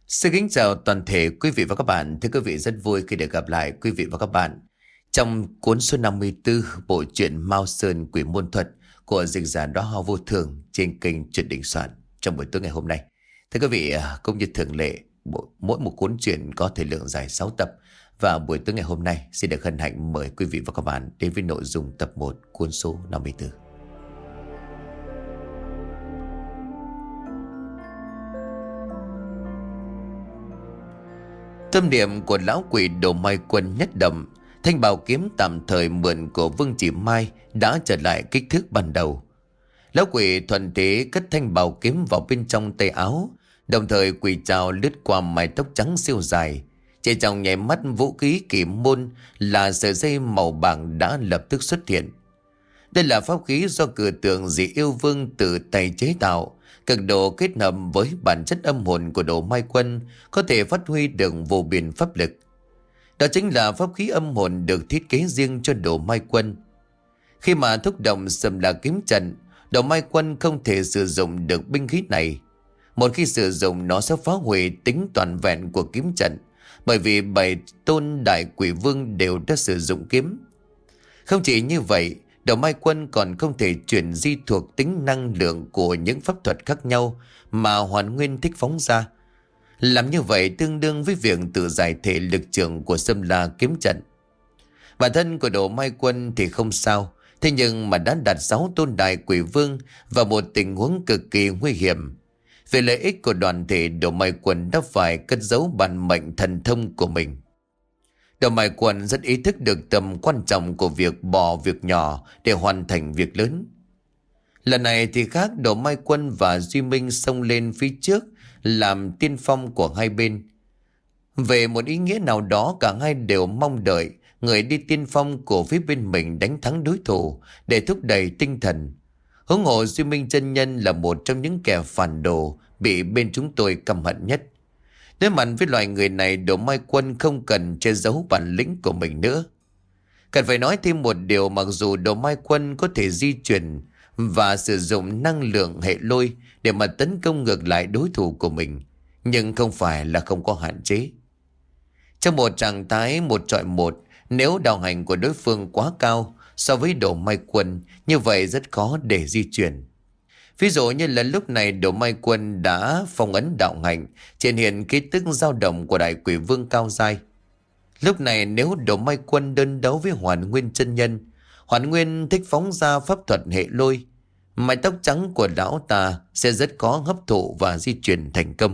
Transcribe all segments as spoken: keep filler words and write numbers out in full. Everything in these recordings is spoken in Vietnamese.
Xin kính chào toàn thể quý vị và các bạn. Thưa quý vị, rất vui khi được gặp lại quý vị và các bạn trong cuốn số năm mươi tư bộ truyện Mao Sơn Quỷ Môn Thuật của dịch giả Đóa Hoa Vô Thường trên kênh Truyện Đình Soạn trong buổi tối ngày hôm nay. Thưa quý vị, à, cũng như thường lệ, bộ- mỗi một cuốn truyện có thời lượng dài sáu tập, và buổi tối ngày hôm nay xin được hân hạnh mời quý vị và các bạn đến với nội dung tập một cuốn số năm mươi tư. Tâm niệm của lão quỷ Đồ Mai Quân nhất đậm, thanh bào kiếm tạm thời mượn của Vương Chỉ Mai đã trở lại kích thước ban đầu. Lão quỷ thuận thế cất thanh bào kiếm vào bên trong tay áo, đồng thời quỷ trào lướt qua mái tóc trắng siêu dài. Chỉ trong nháy mắt, vũ khí kỳ môn là sợi dây màu bạc đã lập tức xuất hiện. Đây là pháp khí do cử tượng dị yêu vương tự tay chế tạo, cực độ kết hợp với bản chất âm hồn của Đồ Mai Quân, có thể phát huy được vô biên pháp lực. Đó chính là pháp khí âm hồn được thiết kế riêng cho Đồ Mai Quân. Khi mà thúc động Sầm La Kiếm Trận, Đồ Mai Quân không thể sử dụng được binh khí này. Một khi sử dụng, nó sẽ phá hủy tính toàn vẹn của kiếm trận, bởi vì bảy tôn đại quỷ vương đều đã sử dụng kiếm. Không chỉ như vậy, Đồ Mai Quân còn không thể chuyển di thuộc tính năng lượng của những pháp thuật khác nhau mà Hoàn Nguyên thích phóng ra. Làm như vậy tương đương với việc tự giải thể lực trường của Sâm La kiếm trận. Bản thân của Đồ Mai Quân thì không sao, thế nhưng mà đã đặt sáu tôn đại quỷ vương vào một tình huống cực kỳ nguy hiểm. Về lợi ích của đoàn thể, Đồ Mai Quân đã phải cất giấu bản mệnh thần thông của mình. Đồ Mai Quân rất ý thức được tầm quan trọng của việc bỏ việc nhỏ để hoàn thành việc lớn. Lần này thì khác, Đồ Mai Quân và Duy Minh xông lên phía trước làm tiên phong của hai bên. Về một ý nghĩa nào đó, cả hai đều mong đợi người đi tiên phong của phía bên mình đánh thắng đối thủ để thúc đẩy tinh thần. Huống hồ Duy Minh chân nhân là một trong những kẻ phản đồ bị bên chúng tôi căm hận nhất. Đối mặt với loại người này, Đồ Mai Quân không cần che giấu bản lĩnh của mình nữa. Cần phải nói thêm một điều, mặc dù Đồ Mai Quân có thể di chuyển và sử dụng năng lượng hệ lôi để mà tấn công ngược lại đối thủ của mình, nhưng không phải là không có hạn chế. Trong một trạng thái một chọi một, nếu đạo hành của đối phương quá cao so với Đồ Mai Quân, như vậy rất khó để di chuyển. Ví dụ như là lúc này Đồ Mai Quân đã phong ấn đạo hành, triển hiện ký tức dao động của đại quỷ vương cao giai. Lúc này nếu Đồ Mai Quân đơn đấu với Hoàn Nguyên chân nhân, Hoàn Nguyên thích phóng ra pháp thuật hệ lôi, mái tóc trắng của lão ta sẽ rất khó hấp thụ và di chuyển thành công.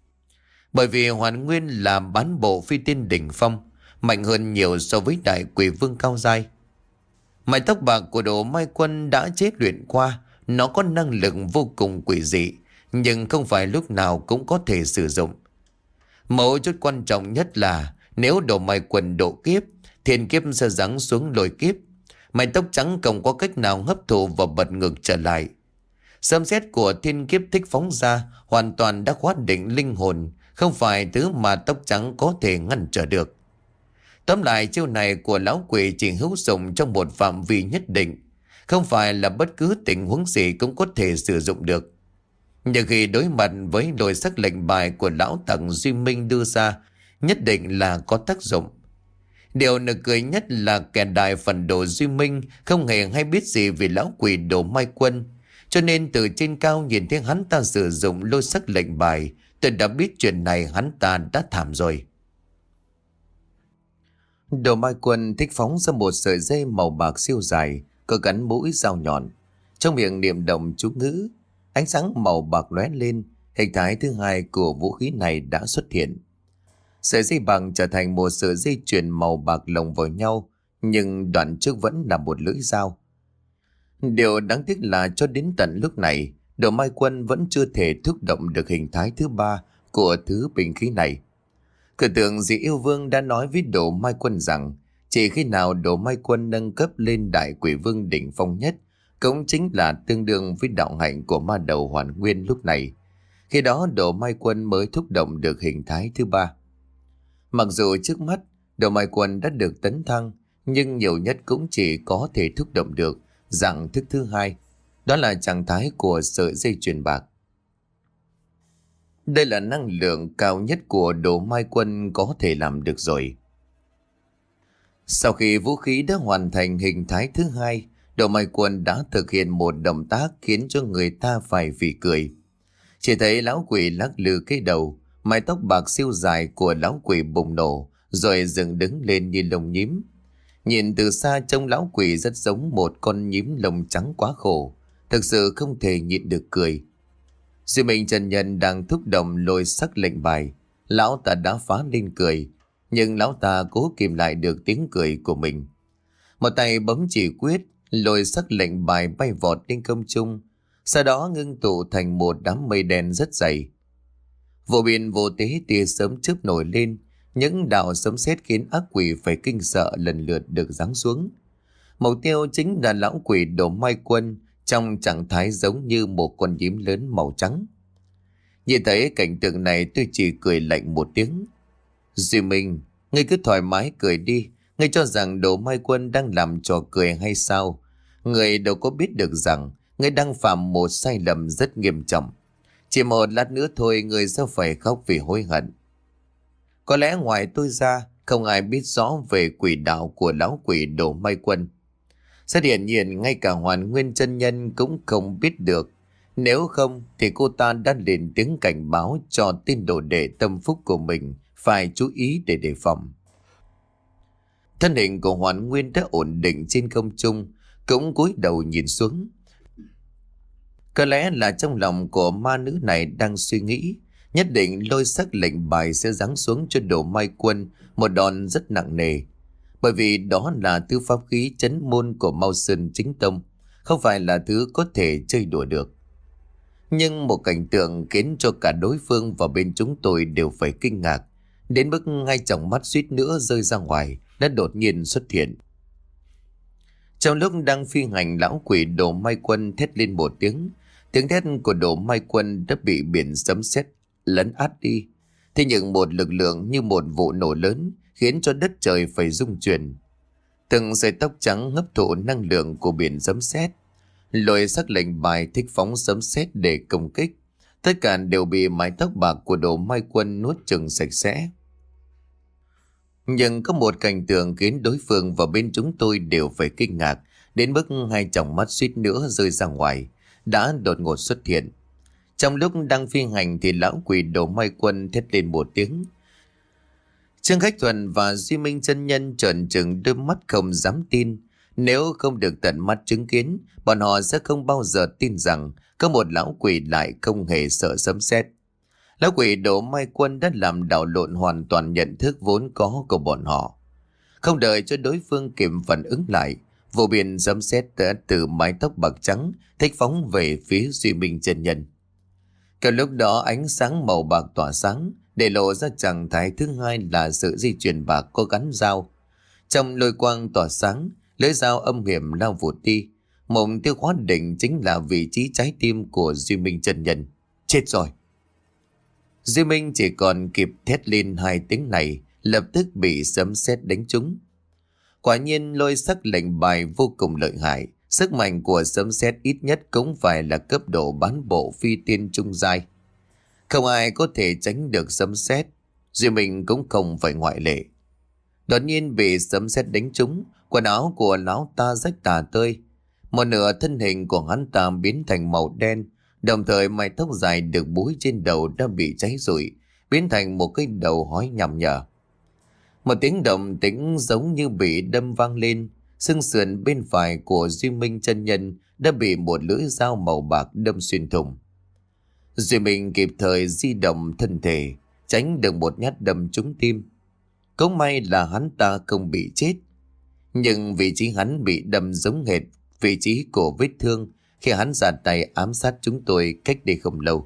Bởi vì Hoàn Nguyên là bán bộ phi tiên đỉnh phong, mạnh hơn nhiều so với đại quỷ vương cao giai. Mái tóc bạc của Đồ Mai Quân đã chế luyện qua, nó có năng lực vô cùng quỷ dị, nhưng không phải lúc nào cũng có thể sử dụng. Mấu chốt quan trọng nhất là nếu Đồ Mai Quân độ kiếp, thiên kiếp sẽ giáng xuống lôi kiếp. Mái tóc trắng không có cách nào hấp thụ và bật ngược trở lại. Sấm sét của thiên kiếp thích phóng ra hoàn toàn đã khóa định linh hồn, không phải thứ mà tóc trắng có thể ngăn trở được. Tóm lại, chiêu này của lão quỷ chỉ hữu dụng trong một phạm vi nhất định, không phải là bất cứ tình huống gì cũng có thể sử dụng được. Nhưng khi đối mặt với lôi sắc lệnh bài của lão tặc Duy Minh đưa ra, nhất định là có tác dụng. Điều nực cười nhất là kẻ đại phần đồ Duy Minh không hề hay biết gì về lão quỷ Đồ Mai Quân, cho nên từ trên cao nhìn thấy hắn ta sử dụng lôi sắc lệnh bài, tôi đã biết chuyện này hắn ta đã thảm rồi. Đồ Mai Quân thích phóng ra một sợi dây màu bạc siêu dài, có gắn mũi dao nhọn. Trong miệng niệm động chú ngữ, ánh sáng màu bạc lóe lên, hình thái thứ hai của vũ khí này đã xuất hiện. Sợi dây bạc trở thành một sợi dây chuyền màu bạc lồng vào nhau, nhưng đoạn trước vẫn là một lưỡi dao. Điều đáng tiếc là cho đến tận lúc này, Đồ Mai Quân vẫn chưa thể thúc động được hình thái thứ ba của thứ binh khí này. Cử tượng dị yêu vương đã nói với Đồ Mai Quân rằng chỉ khi nào Đồ Mai Quân nâng cấp lên đại quỷ vương đỉnh phong nhất, cũng chính là tương đương với đạo hạnh của ma đầu Hoàn Nguyên lúc này, khi đó Đồ Mai Quân mới thúc động được hình thái thứ ba. Mặc dù trước mắt Đồ Mai Quân đã được tấn thăng, nhưng nhiều nhất cũng chỉ có thể thúc động được dạng thức thứ hai, đó là trạng thái của sợi dây chuyền bạc. Đây là năng lượng cao nhất của Đồ Mai Quân có thể làm được rồi. Sau khi vũ khí đã hoàn thành hình thái thứ hai, Đồ Mai Quân đã thực hiện một động tác khiến cho người ta phải phì cười. Chỉ thấy lão quỷ lắc lư cái đầu, mái tóc bạc siêu dài của lão quỷ bùng nổ, rồi dựng đứng lên như lông nhím. Nhìn từ xa trông lão quỷ rất giống một con nhím lông trắng quá khổ, thực sự không thể nhịn được cười. Duy Minh chân nhân đang thúc động lôi sắc lệnh bài, lão ta đã phá lên cười, nhưng lão ta cố kìm lại được tiếng cười của mình. Một tay bấm chỉ quyết, lôi sắc lệnh bài bay vọt lên không trung, sau đó ngưng tụ thành một đám mây đen rất dày. Vô biên vô tế tia sớm chớp nổi lên, những đạo sấm sét khiến ác quỷ phải kinh sợ lần lượt được giáng xuống. Mục tiêu chính là lão quỷ Đồ Mai Quân trong trạng thái giống như một con nhím lớn màu trắng. Nhìn thấy cảnh tượng này tôi chỉ cười lạnh một tiếng. Duy Minh, ngươi cứ thoải mái cười đi, ngươi cho rằng Đồ Mai Quân đang làm trò cười hay sao? Ngươi đâu có biết được rằng ngươi đang phạm một sai lầm rất nghiêm trọng. Chỉ một lát nữa thôi ngươi sẽ phải khóc vì hối hận. Có lẽ ngoài tôi ra, không ai biết rõ về quỷ đạo của lão quỷ Đồ Mai Quân. Rất hiển nhiên ngay cả Hoàn Nguyên chân nhân cũng không biết được. Nếu không thì cô ta đã lên tiếng cảnh báo cho tin đồ đệ tâm phúc của mình phải chú ý để đề phòng. Thân hình của Hoàn Nguyên đã ổn định trên không trung, cũng cúi đầu nhìn xuống. Có lẽ là trong lòng của ma nữ này đang suy nghĩ, nhất định lôi sắc lệnh bài sẽ giáng xuống cho Đồ Mai Quân một đòn rất nặng nề. Bởi vì đó là thứ pháp khí chấn môn của Mao Sơn chính tông, không phải là thứ có thể chơi đùa được. Nhưng một cảnh tượng khiến cho cả đối phương và bên chúng tôi đều phải kinh ngạc, đến mức ngay tròng mắt suýt nữa rơi ra ngoài, đã đột nhiên xuất hiện. Trong lúc đang phi hành, lão quỷ Đồ Mai Quân thét lên một tiếng. Tiếng thét của Đồ Mai Quân đã bị biển sấm sét lấn át đi. Thế nhưng một lực lượng như một vụ nổ lớn khiến cho đất trời phải rung chuyển. Từng sợi tóc trắng hấp thụ năng lượng của biển sấm sét, lôi sắc lệnh bài thích phóng sấm sét để công kích. Tất cả đều bị mái tóc bạc của Đồ Mai Quân nuốt chửng sạch sẽ. Nhưng có một cảnh tượng khiến đối phương và bên chúng tôi đều phải kinh ngạc, đến mức hai tròng mắt suýt nữa rơi ra ngoài, đã đột ngột xuất hiện. Trong lúc đang phi hành thì lão quỷ Đồ Mai Quân thét lên một tiếng. Trương Khách Thuần và Duy Minh chân nhân trợn trừng đôi mắt không dám tin. Nếu không được tận mắt chứng kiến, bọn họ sẽ không bao giờ tin rằng có một lão quỷ lại không hề sợ sấm sét. Lão quỷ Đồ Mai Quân đã làm đảo lộn hoàn toàn nhận thức vốn có của bọn họ. Không đợi cho đối phương kịp phản ứng lại, vô biên sấm sét đã từ mái tóc bạc trắng thích phóng về phía Duy Minh chân nhân. Cả lúc đó ánh sáng màu bạc tỏa sáng, để lộ ra trạng thái thứ hai là sự di chuyển bạc có gắn dao. Trong lôi quang tỏa sáng, lưỡi dao âm hiểm lao vụt đi. Mục tiêu khóa định chính là vị trí trái tim của Duy Minh chân nhân. Chết rồi! Duy Minh chỉ còn kịp thét lên hai tiếng này, lập tức bị sấm sét đánh trúng. Quả nhiên lôi sắc lệnh bài vô cùng lợi hại. Sức mạnh của sấm sét ít nhất cũng phải là cấp độ bán bộ phi tiên trung giai. Không ai có thể tránh được sấm sét, Duy Minh cũng không phải ngoại lệ. Đột nhiên bị sấm sét đánh trúng, quần áo của lão ta rách tả tơi. Một nửa thân hình của hắn ta biến thành màu đen, đồng thời mái tóc dài được búi trên đầu đã bị cháy rụi, biến thành một cái đầu hói nhằm nhở. Một tiếng động tĩnh giống như bị đâm vang lên, xương sườn bên phải của Duy Minh chân nhân đã bị một lưỡi dao màu bạc đâm xuyên thủng. Duy Minh kịp thời di động thân thể, tránh được một nhát đâm trúng tim. Cũng may là hắn ta không bị chết, nhưng vị trí hắn bị đâm giống hệt vị trí của vết thương khi hắn ra tay ám sát chúng tôi cách đây không lâu.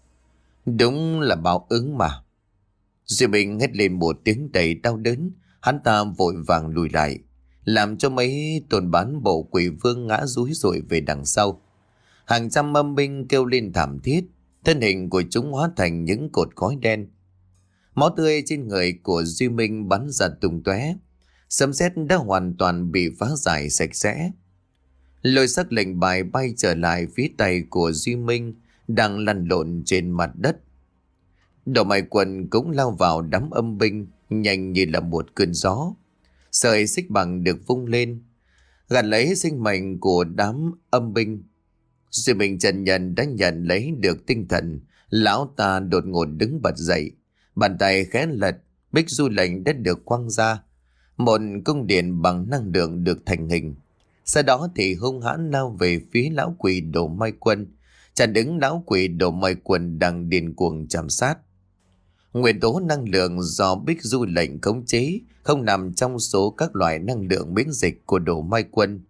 Đúng là báo ứng mà. Duy Minh hét lên một tiếng đầy đau đớn, hắn ta vội vàng lùi lại, làm cho mấy tôn bán bộ quỷ vương ngã rúi rủi về đằng sau. Hàng trăm âm binh kêu lên thảm thiết, thân hình của chúng hóa thành những cột khói đen. Máu tươi trên người của Duy Minh bắn ra tung tóe, sấm sét đã hoàn toàn bị phá giải sạch sẽ. Lôi sắc lệnh bài bay trở lại phía tay của Duy Minh đang lăn lộn trên mặt đất. Đầu mày quần cũng lao vào đám âm binh, nhanh như là một cơn gió. Sợi xích bằng được vung lên, gạt lấy sinh mệnh của đám âm binh. Duy Minh chân nhân đã nhận lấy được tinh thần. Lão ta đột ngột đứng bật dậy, bàn tay khẽ lật, bích du lệnh đã được quăng ra. Một cung điện bằng năng lượng được thành hình. Sau đó thì hung hãn lao về phía lão quỷ Đồ Mai Quân, chặn đứng lão quỷ Đồ Mai Quân đang điên cuồng chạm sát. Nguyên tố năng lượng do bích du lệnh khống chế không nằm trong số các loại năng lượng miễn dịch của Đồ Mai Quân.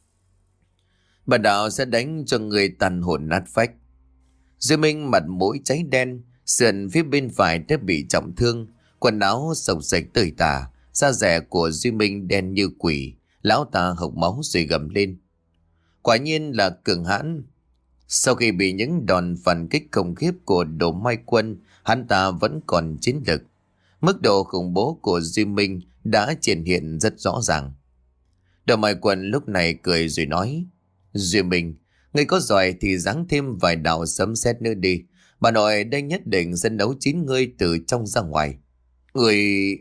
Bà đạo sẽ đánh cho người tàn hồn nát phách. Duy Minh mặt mũi cháy đen, sườn phía bên phải đã bị trọng thương, quần áo sộc sạch tơi tả, da rẻ của Duy Minh đen như quỷ. Lão ta hộc máu rồi gầm lên. Quả nhiên là cường hãn. Sau khi bị những đòn phản kích khủng khiếp của Đồ Mai Quân, hắn ta vẫn còn chiến lực. Mức độ khủng bố của Duy Minh đã triển hiện rất rõ ràng. Đồ Mai Quân lúc này cười rồi nói: Duy Minh, người có giỏi thì giáng thêm vài đạo sấm sét nữa đi. Bà nội đây nhất định sẽ đấu chín ngươi từ trong ra ngoài. Người...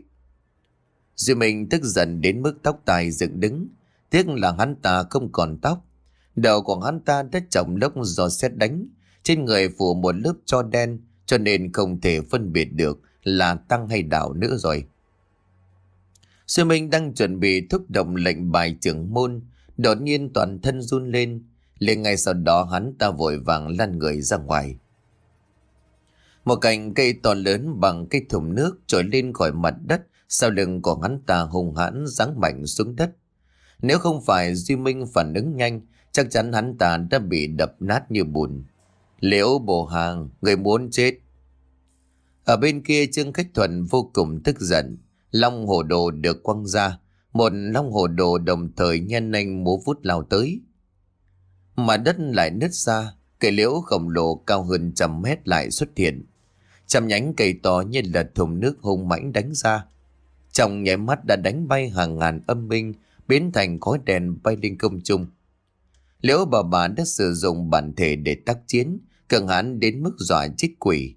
Duy Minh tức giận đến mức tóc tai dựng đứng. Tiếc là hắn ta không còn tóc. Đầu của hắn ta đã chồng lốc do sét đánh. Trên người phủ một lớp tro đen, cho nên không thể phân biệt được là tăng hay đạo nữa rồi. Duy Minh đang chuẩn bị thúc động lệnh bài trưởng môn, đột nhiên toàn thân run lên. Liền ngay sau đó hắn ta vội vàng lăn người ra ngoài. Một cành cây to lớn bằng cái thùng nước trồi lên khỏi mặt đất, sau lưng của hắn ta hung hãn giáng mạnh xuống đất. Nếu không phải Duy Minh phản ứng nhanh, chắc chắn hắn ta đã bị đập nát như bùn. Liễu Bồ Hàng, người muốn chết. Ở bên kia Trương Khách Thuận vô cùng tức giận. Long hổ đồ được quăng ra, một long hổ đồ đồng thời nhân nhanh múa vút lao tới. Mà đất lại nứt ra, cây liễu khổng lồ cao hơn trăm mét lại xuất hiện. Trăm nhánh cây to như là thùng nước hung mãnh đánh ra. Trong nháy mắt đã đánh bay hàng ngàn âm binh, biến thành khói đèn bay lên không trung. Liễu bà bà đã sử dụng bản thể để tác chiến, cường hãn đến mức dọa chết quỷ.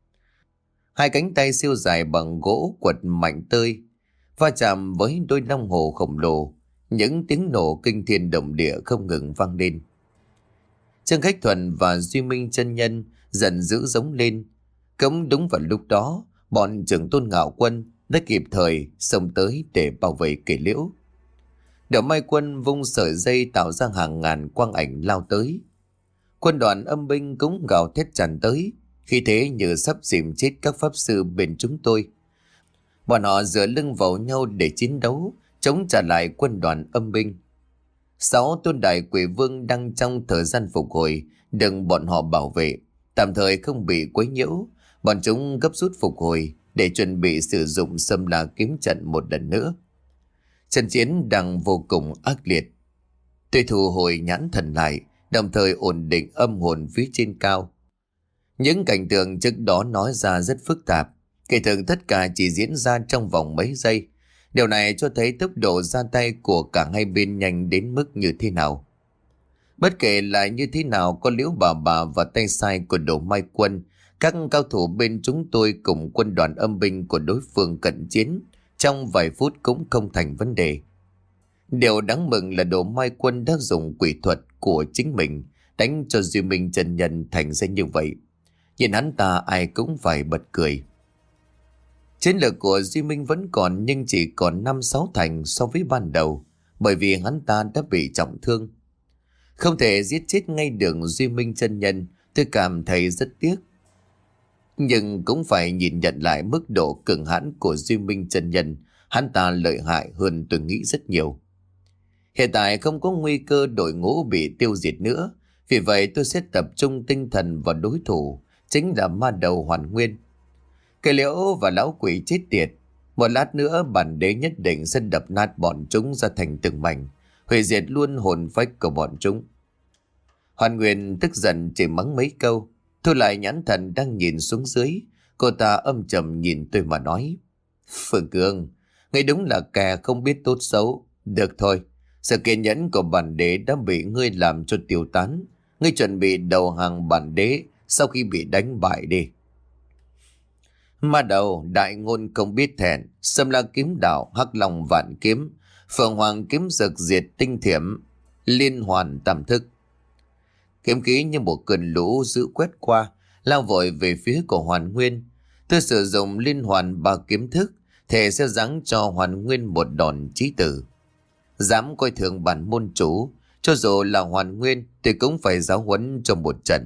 Hai cánh tay siêu dài bằng gỗ quật mạnh tơi, va chạm với đôi long hổ khổng lồ. Những tiếng nổ kinh thiên động địa không ngừng vang lên. Trương Khách Thuận và Duy Minh chân nhân giận dữ giống lên. Cũng đúng vào lúc đó, bọn trưởng Tôn Ngạo Quân đã kịp thời xông tới để bảo vệ cây liễu. Đỡ Mai Quân vung sợi dây tạo ra hàng ngàn quang ảnh lao tới. Quân đoàn âm binh cũng gào thét tràn tới, khi thế như sắp dìm chết các pháp sư bên chúng tôi. Bọn họ dựa lưng vào nhau để chiến đấu, chống trả lại quân đoàn âm binh. Sáu tôn đại quỷ vương đang trong thời gian phục hồi, đừng bọn họ bảo vệ, tạm thời không bị quấy nhiễu. Bọn chúng gấp rút phục hồi để chuẩn bị sử dụng Xâm La kiếm trận một lần nữa. Trận chiến đang vô cùng ác liệt. Tôi thu hồi nhãn thần lại, đồng thời ổn định âm hồn phía trên cao. Những cảnh tượng trước đó nói ra rất phức tạp, kể thường tất cả chỉ diễn ra trong vòng mấy giây. Điều này cho thấy tốc độ ra tay của cả hai bên nhanh đến mức như thế nào. Bất kể là như thế nào, có Liễu bà bà và tay sai của Đồ Mai Quân, các cao thủ bên chúng tôi cùng quân đoàn âm binh của đối phương cận chiến trong vài phút cũng không thành vấn đề. Điều đáng mừng là Đồ Mai Quân đã dùng quỷ thuật của chính mình đánh cho Duy Minh chân nhân thành ra như vậy. Nhìn hắn ta ai cũng phải bật cười. Chiến lược của Duy Minh vẫn còn, nhưng chỉ còn năm sáu thành so với ban đầu, bởi vì hắn ta đã bị trọng thương. Không thể giết chết ngay đường Duy Minh chân nhân, tôi cảm thấy rất tiếc. Nhưng cũng phải nhìn nhận lại mức độ cường hãn của Duy Minh chân nhân, hắn ta lợi hại hơn tôi nghĩ rất nhiều. Hiện tại không có nguy cơ đội ngũ bị tiêu diệt nữa, vì vậy tôi sẽ tập trung tinh thần vào đối thủ, chính là ma đầu Hoàn Nguyên. Cây liễu và lão quỷ chết tiệt, một lát nữa bản đế nhất định sẽ đập nát bọn chúng ra thành từng mảnh, hủy diệt luôn hồn phách của bọn chúng. Hoàn Nguyên tức giận chỉ mắng mấy câu, thu lại nhãn thần đang nhìn xuống dưới. Cô ta âm trầm nhìn tôi mà nói: Phương Cương, ngươi đúng là kẻ không biết tốt xấu. Được thôi, sự kiên nhẫn của bản đế đã bị ngươi làm cho tiêu tán. Ngươi chuẩn bị đầu hàng bản đế sau khi bị đánh bại đi. Ma đầu đại ngôn không biết thẹn, xâm la kiếm đạo hắc long vạn kiếm, phượng hoàng kiếm dực diệt tinh thiểm, liên hoàn tam thức. Kiếm khí như một cơn lũ dữ quét qua, lao vội về phía của Hoàn Nguyên. Tôi sử dụng liên hoàn ba kiếm thức, thể sẽ giáng cho Hoàn Nguyên một đòn chí tử. Dám coi thường bản môn chủ, cho dù là Hoàn Nguyên thì cũng phải giáo huấn cho một trận.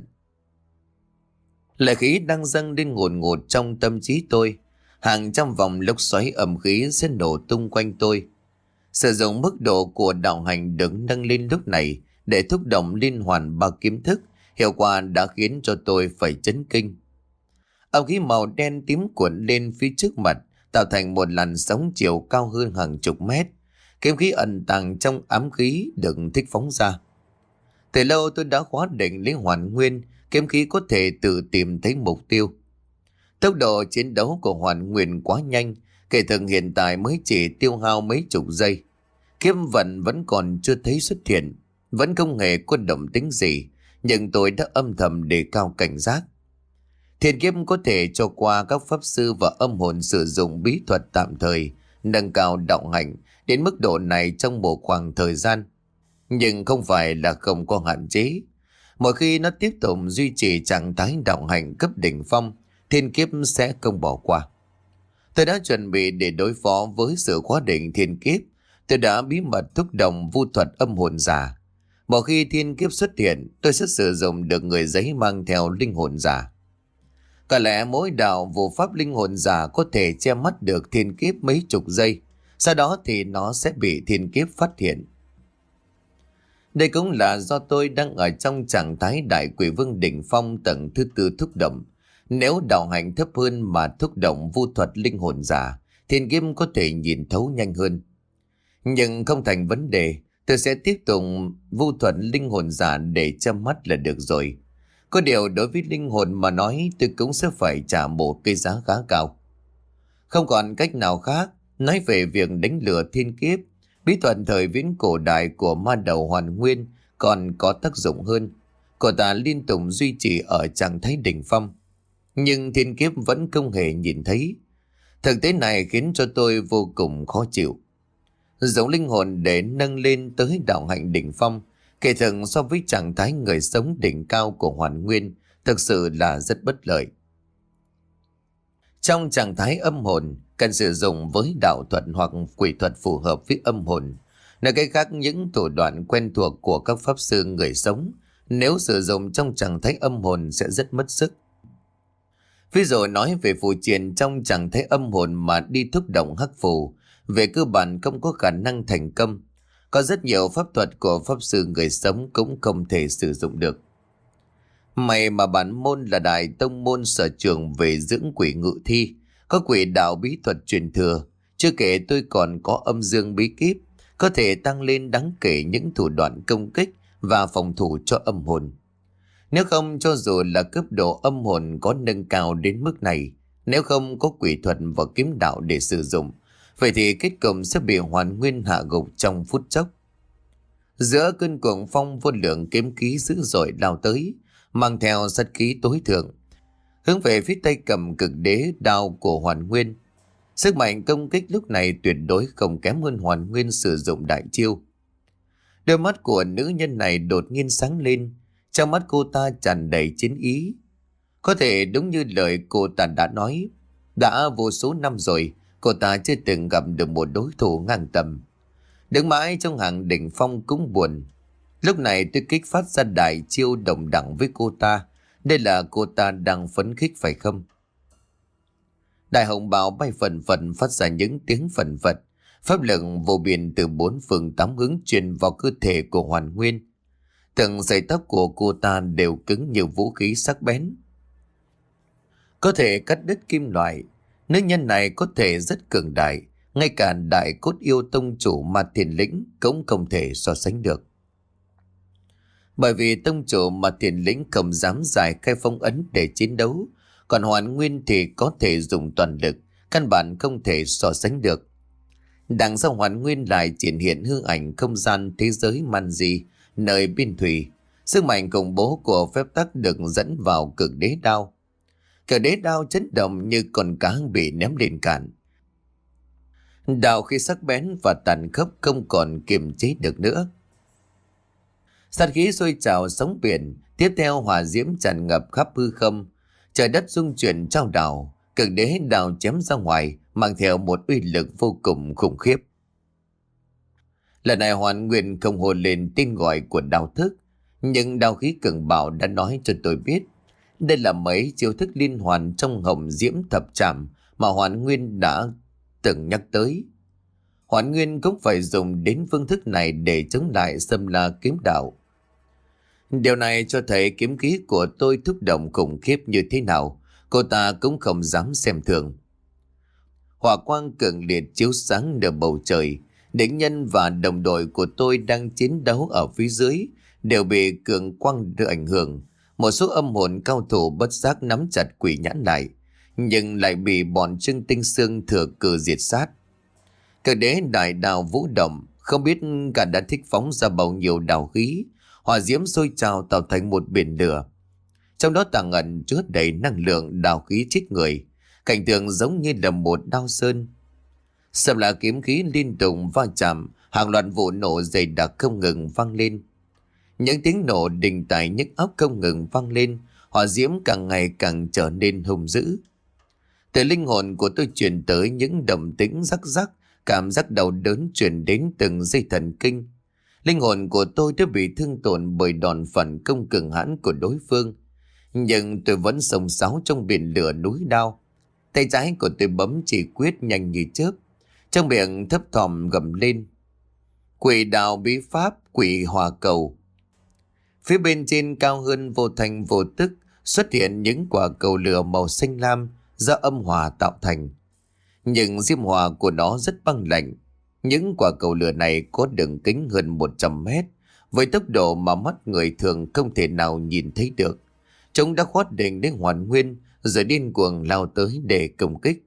Lại khí đang dâng lên ngùn ngụt trong tâm trí tôi. Hàng trăm vòng lốc xoáy ẩm khí sẽ nổ tung quanh tôi. Sử dụng mức độ của đạo hành được nâng lên lúc này để thúc động liên hoàn ba kiếm thức, hiệu quả đã khiến cho tôi phải chấn kinh. Âm khí màu đen tím cuộn lên phía trước mặt, tạo thành một làn sóng chiều cao hơn hàng chục mét. Kiếm khí ẩn tàng trong ám khí được thích phóng ra. Từ lâu tôi đã khóa định lấy Hoàn Nguyên, kiếm khí có thể tự tìm thấy mục tiêu. Tốc độ chiến đấu của Hoàn Nguyên quá nhanh, kể từ hiện tại mới chỉ tiêu hao mấy chục giây. Kiếm vận vẫn còn chưa thấy xuất hiện, vẫn không hề có động tính gì, nhưng tôi đã âm thầm đề cao cảnh giác. Thiên kiếm có thể cho qua các pháp sư và âm hồn sử dụng bí thuật tạm thời, nâng cao đạo hạnh đến mức độ này trong một khoảng thời gian. Nhưng không phải là không có hạn chế. Mỗi khi nó tiếp tục duy trì trạng thái đạo hạnh cấp đỉnh phong, thiên kiếp sẽ không bỏ qua. Tôi đã chuẩn bị để đối phó với sự khóa định thiên kiếp. Tôi đã bí mật thúc động vu thuật âm hồn giả. Một khi thiên kiếp xuất hiện, tôi sẽ sử dụng được người giấy mang theo linh hồn giả. Có lẽ mỗi đạo vụ pháp linh hồn giả có thể che mắt được thiên kiếp mấy chục giây. Sau đó thì nó sẽ bị thiên kiếp phát hiện. Đây cũng là do tôi đang ở trong trạng thái đại quỷ vương đỉnh phong tầng thứ tư thúc động. Nếu đạo hành thấp hơn mà thúc động vu thuật linh hồn giả, thiên kiếp có thể nhìn thấu nhanh hơn. Nhưng không thành vấn đề, tôi sẽ tiếp tục vu thuật linh hồn giả để chăm mắt là được rồi. Có điều đối với linh hồn mà nói, tôi cũng sẽ phải trả một cái giá khá cao. Không còn cách nào khác. Nói về việc đánh lừa thiên kiếp, bí thuật thời viễn cổ đại của ma đầu Hoàn Nguyên còn có tác dụng hơn. Cô ta liên tục duy trì ở trạng thái đỉnh phong, nhưng thiên kiếp vẫn không hề nhìn thấy. Thực tế này khiến cho tôi vô cùng khó chịu. Giống linh hồn để nâng lên tới đạo hạnh đỉnh phong, kể thường so với trạng thái người sống đỉnh cao của Hoàn Nguyên, thực sự là rất bất lợi. Trong trạng thái âm hồn, cần sử dụng với đạo thuật hoặc quỷ thuật phù hợp với âm hồn. Nói cách khác, những thủ đoạn quen thuộc của các pháp sư người sống, nếu sử dụng trong trạng thái âm hồn sẽ rất mất sức. Ví dụ nói về phù triện trong trạng thái âm hồn mà đi thúc động hắc phù, về cơ bản không có khả năng thành công. Có rất nhiều pháp thuật của pháp sư người sống cũng không thể sử dụng được. May mà bản môn là đại tông môn sở trường về dưỡng quỷ ngự thi, có quỷ đạo bí thuật truyền thừa. Chưa kể tôi còn có âm dương bí kíp, có thể tăng lên đáng kể những thủ đoạn công kích và phòng thủ cho âm hồn. Nếu không, cho dù là cấp độ âm hồn có nâng cao đến mức này, nếu không có quỷ thuật và kiếm đạo để sử dụng, vậy thì kết cục sẽ bị Hoàn Nguyên hạ gục trong phút chốc. Giữa cơn cuồng phong, vô lượng kiếm khí dữ dội lao tới, mang theo sát khí tối thượng, hướng về phía tay cầm cực đế đao của Hoàn Nguyên. Sức mạnh công kích lúc này tuyệt đối không kém hơn Hoàn Nguyên sử dụng đại chiêu. Đôi mắt của nữ nhân này đột nhiên sáng lên, trong mắt cô ta tràn đầy chiến ý. Có thể đúng như lời cô ta đã nói, đã vô số năm rồi cô ta chưa từng gặp được một đối thủ ngang tầm. Đứng mãi trong hàng đỉnh phong cũng buồn. Lúc này tôi kích phát ra đại chiêu đồng đẳng với cô ta. Đây là cô ta đang phấn khích phải không? Đại hồng bào bay phần phần phát ra những tiếng phần phật. Pháp lực vô biên từ bốn phương tám hướng truyền vào cơ thể của Hoàn Nguyên. Từng sợi tóc của cô ta đều cứng như vũ khí sắc bén, có thể cắt đứt kim loại. Nữ nhân này có thể rất cường đại, ngay cả đại cốt yêu tông chủ Ma Thiền Lĩnh cũng không thể so sánh được. Bởi vì tông chủ Ma Thiền Lĩnh không dám giải khai phong ấn để chiến đấu, còn Hoàn Nguyên thì có thể dùng toàn lực, căn bản không thể so sánh được. Đằng sau Hoàn Nguyên lại triển hiện hư ảnh không gian thế giới man di, nơi biên thủy. Sức mạnh khủng bố của phép tắc được dẫn vào cực đế đao. Cờ đế đao chấn động như con cá bị ném lên cạn. Đao khi sắc bén và tàn khốc không còn kiềm chế được nữa. Sát khí sôi trào sóng biển, tiếp theo hỏa diễm tràn ngập khắp hư không. Trời đất rung chuyển trao đảo, cực đế đao chém ra ngoài, mang theo một uy lực vô cùng khủng khiếp. Lần này Hoàn Nguyên không hô lên tên gọi của đao thức, nhưng đao khí cường bạo đã nói cho tôi biết đây là mấy chiêu thức liên hoàn trong hồng diễm thập trảm mà Hoàn Nguyên đã từng nhắc tới. Hoàn Nguyên cũng phải dùng đến phương thức này để chống lại Xâm La kiếm đạo. Điều này cho thấy kiếm khí của tôi thúc động khủng khiếp như thế nào, cô ta cũng không dám xem thường. Hỏa quang cường liệt chiếu sáng nửa bầu trời, địch nhân và đồng đội của tôi đang chiến đấu ở phía dưới đều bị cường quang đưa ảnh hưởng. Một số âm hồn cao thủ bất giác nắm chặt quỷ nhãn lại, nhưng lại bị bọn Trương Tinh Sương thừa cử diệt sát. Cực đế đại đào vũ động, không biết cả đã thích phóng ra bao nhiêu đào khí, hỏa diễm sôi trào tạo thành một biển lửa. Trong đó tàng ẩn chứa đầy năng lượng đào khí chết người, cảnh tượng giống như là một đao sơn. Xâm La kiếm khí liên tục va chạm, hàng loạt vụ nổ dày đặc không ngừng vang lên. Những tiếng nổ đình tài nhức óc không ngừng vang lên, hỏa diễm càng ngày càng trở nên hung dữ. Từ linh hồn của tôi truyền tới những động tĩnh rắc rắc, cảm giác đau đớn truyền đến từng dây thần kinh. Linh hồn của tôi đã bị thương tổn bởi đòn phản công cường hãn của đối phương, nhưng tôi vẫn xông xáo trong biển lửa núi đao. Tay trái của tôi bấm chỉ quyết nhanh như chớp, trong miệng thấp thỏm gầm lên: quỷ đạo bí pháp, quỷ hòa cầu. Phía bên trên cao hơn vô thành vô tức xuất hiện những quả cầu lửa màu xanh lam do âm hỏa tạo thành. Nhưng diêm hỏa của nó rất băng lạnh. Những quả cầu lửa này có đường kính hơn một trăm mét, với tốc độ mà mắt người thường không thể nào nhìn thấy được. Chúng đã khoát định đến Hoàn Nguyên rồi điên cuồng lao tới để công kích.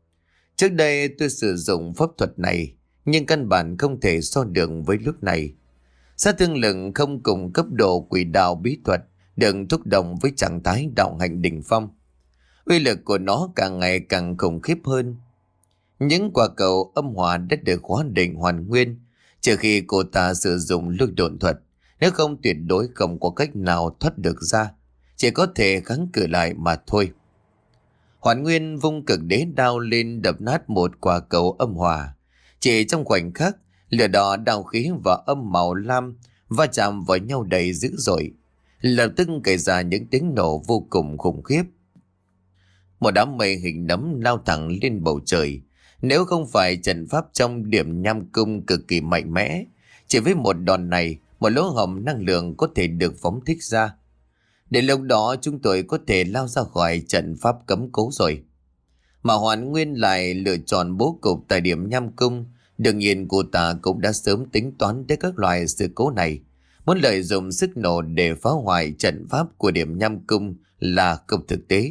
Trước đây tôi sử dụng pháp thuật này, nhưng căn bản không thể so được với lúc này. Sát thương lực không cùng cấp độ quỷ đạo bí thuật, đừng thúc động với trạng thái đạo hành đỉnh phong. Uy lực của nó càng ngày càng khủng khiếp hơn. Những quả cầu âm hỏa đã được khóa định Hoàn Nguyên, trừ khi cô ta sử dụng lôi độn thuật, nếu không tuyệt đối không có cách nào thoát được ra, chỉ có thể kháng cự lại mà thôi. Hoàn Nguyên vung cực đế đao lên đập nát một quả cầu âm hỏa. Chỉ trong khoảnh khắc, lửa đỏ đao khí và âm màu lam va chạm vào nhau đầy dữ dội, lập tức gây ra những tiếng nổ vô cùng khủng khiếp. Một đám mây hình nấm lao thẳng lên bầu trời. Nếu không phải trận pháp trong điểm nham cung cực kỳ mạnh mẽ, chỉ với một đòn này, một lỗ hổng năng lượng có thể được phóng thích ra. Đến lúc đó chúng tôi có thể lao ra khỏi trận pháp cấm cố rồi. Mà Hoàn Nguyên lại lựa chọn bố cục tại điểm nham cung. Đương nhiên cô ta cũng đã sớm tính toán đến các loại sự cố này. Muốn lợi dụng sức nổ để phá hoại trận pháp của điểm nham cung là không thực tế.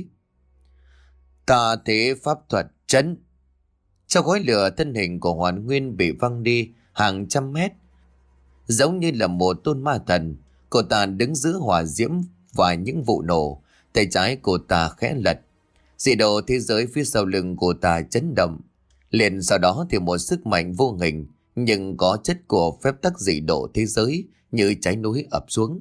Tà thế pháp thuật chấn. Trong khói lửa, thân hình của Hoàn Nguyên bị văng đi hàng trăm mét, giống như là một tôn ma thần. Cô ta đứng giữa hỏa diễm và những vụ nổ, tay trái cô ta khẽ lật. Dị độ thế giới phía sau lưng cô ta chấn động. Liền sau đó thì một sức mạnh vô hình nhưng có chất của phép tắc dị độ thế giới như trái núi ập xuống.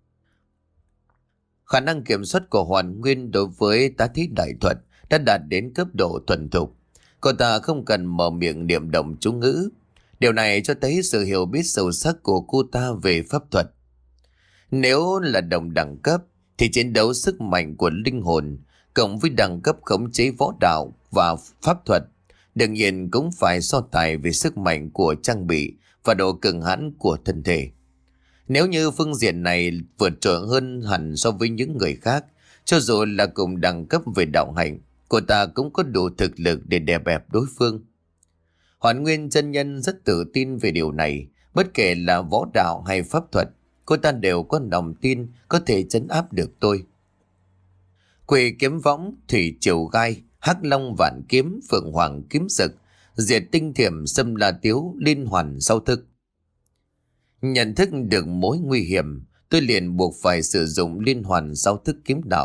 Khả năng kiểm soát của Hoàn Nguyên đối với tá thí đại thuật đã đạt đến cấp độ thuần thục. Cô ta không cần mở miệng niệm động chú ngữ. Điều này cho thấy sự hiểu biết sâu sắc của cô ta về pháp thuật. Nếu là đồng đẳng cấp thì chiến đấu sức mạnh của linh hồn cộng với đẳng cấp khống chế võ đạo và pháp thuật đương nhiên cũng phải so tài về sức mạnh của trang bị và độ cường hãn của thân thể. Nếu như phương diện này vượt trội hơn hẳn so với những người khác, cho dù là cùng đẳng cấp về đạo hạnh, cô ta cũng có đủ thực lực để đè bẹp đối phương. Hoàn Nguyên chân nhân rất tự tin về điều này. Bất kể là võ đạo hay pháp thuật, cô ta đều có lòng tin có thể trấn áp được tôi. Quỷ kiếm võng, thủy triều gai, hắc long vạn kiếm, phượng hoàng kiếm sực, diệt tinh thiểm, xâm la tiếu, liên hoàn sau thức. Nhận thức được mối nguy hiểm, tôi liền buộc phải sử dụng liên hoàn sau thức kiếm đạo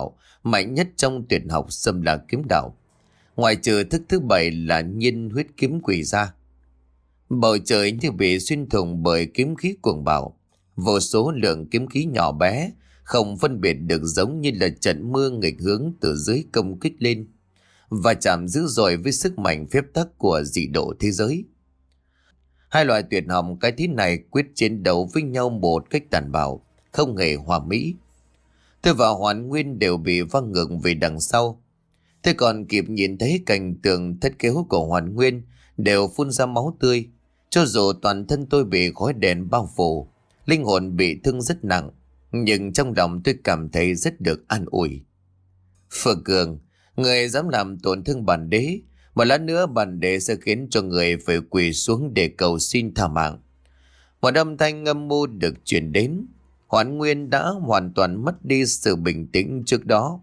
mạnh nhất trong tuyệt học Xâm La kiếm đạo. Ngoài trừ thức thứ bảy là Nhiên huyết kiếm quỷ ra. Bầu trời như bị xuyên thủng bởi kiếm khí cuồng bạo. Vô số lượng kiếm khí nhỏ bé, không phân biệt được, giống như là trận mưa nghịch hướng từ dưới công kích lên, và chạm dữ dội với sức mạnh phép tắc của dị độ thế giới. Hai loại tuyệt học cái thế này quyết chiến đấu với nhau một cách tàn bạo, không hề hòa mỹ. Tôi và Hoàn Nguyên đều bị văng ngược về đằng sau. Tôi còn kịp nhìn thấy cảnh tượng thất kéo của Hoàn Nguyên đều phun ra máu tươi. Cho dù toàn thân tôi bị khói đèn bao phủ, linh hồn bị thương rất nặng, nhưng trong lòng tôi cảm thấy rất được an ủi. Phượng Cường, người dám làm tổn thương bản đế, một lát nữa bản đế sẽ khiến cho người phải quỳ xuống để cầu xin tha mạng. Một âm thanh ngâm mưu được truyền đến. Hoàn Nguyên đã hoàn toàn mất đi sự bình tĩnh trước đó.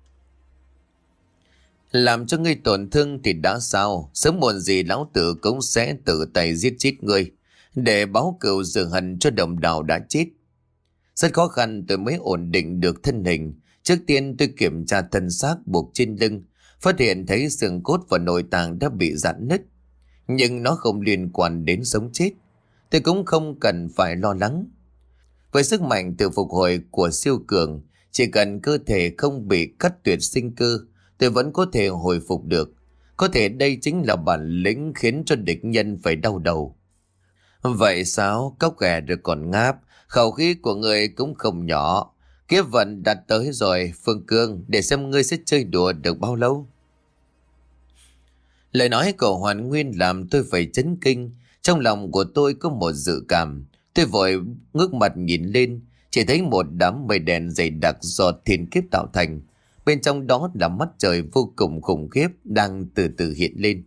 Làm cho ngươi tổn thương thì đã sao, sớm muộn gì lão tử cũng sẽ tự tay giết chết ngươi, để báo cừu rửa hận cho đồng đạo đã chết. Rất khó khăn tôi mới ổn định được thân hình. Trước tiên tôi kiểm tra thân xác buộc trên lưng, phát hiện thấy xương cốt và nội tạng đã bị rạn nứt. Nhưng nó không liên quan đến sống chết, tôi cũng không cần phải lo lắng. Với sức mạnh tự phục hồi của siêu cường, chỉ cần cơ thể không bị cắt tuyệt sinh cơ, tôi vẫn có thể hồi phục được. Có thể đây chính là bản lĩnh khiến cho địch nhân phải đau đầu. Vậy sao? Cóc ghẻ được còn ngáp, khẩu khí của người cũng không nhỏ. Kiếp vận đã tới rồi, Phương Cương, để xem ngươi sẽ chơi đùa được bao lâu. Lời nói của Hoàn Nguyên làm tôi phải chấn kinh. Trong lòng của tôi có một dự cảm. Tôi vội ngước mặt nhìn lên, chỉ thấy một đám mây đen dày đặc do thiên kiếp tạo thành. Bên trong đó là mắt trời vô cùng khủng khiếp đang từ từ hiện lên.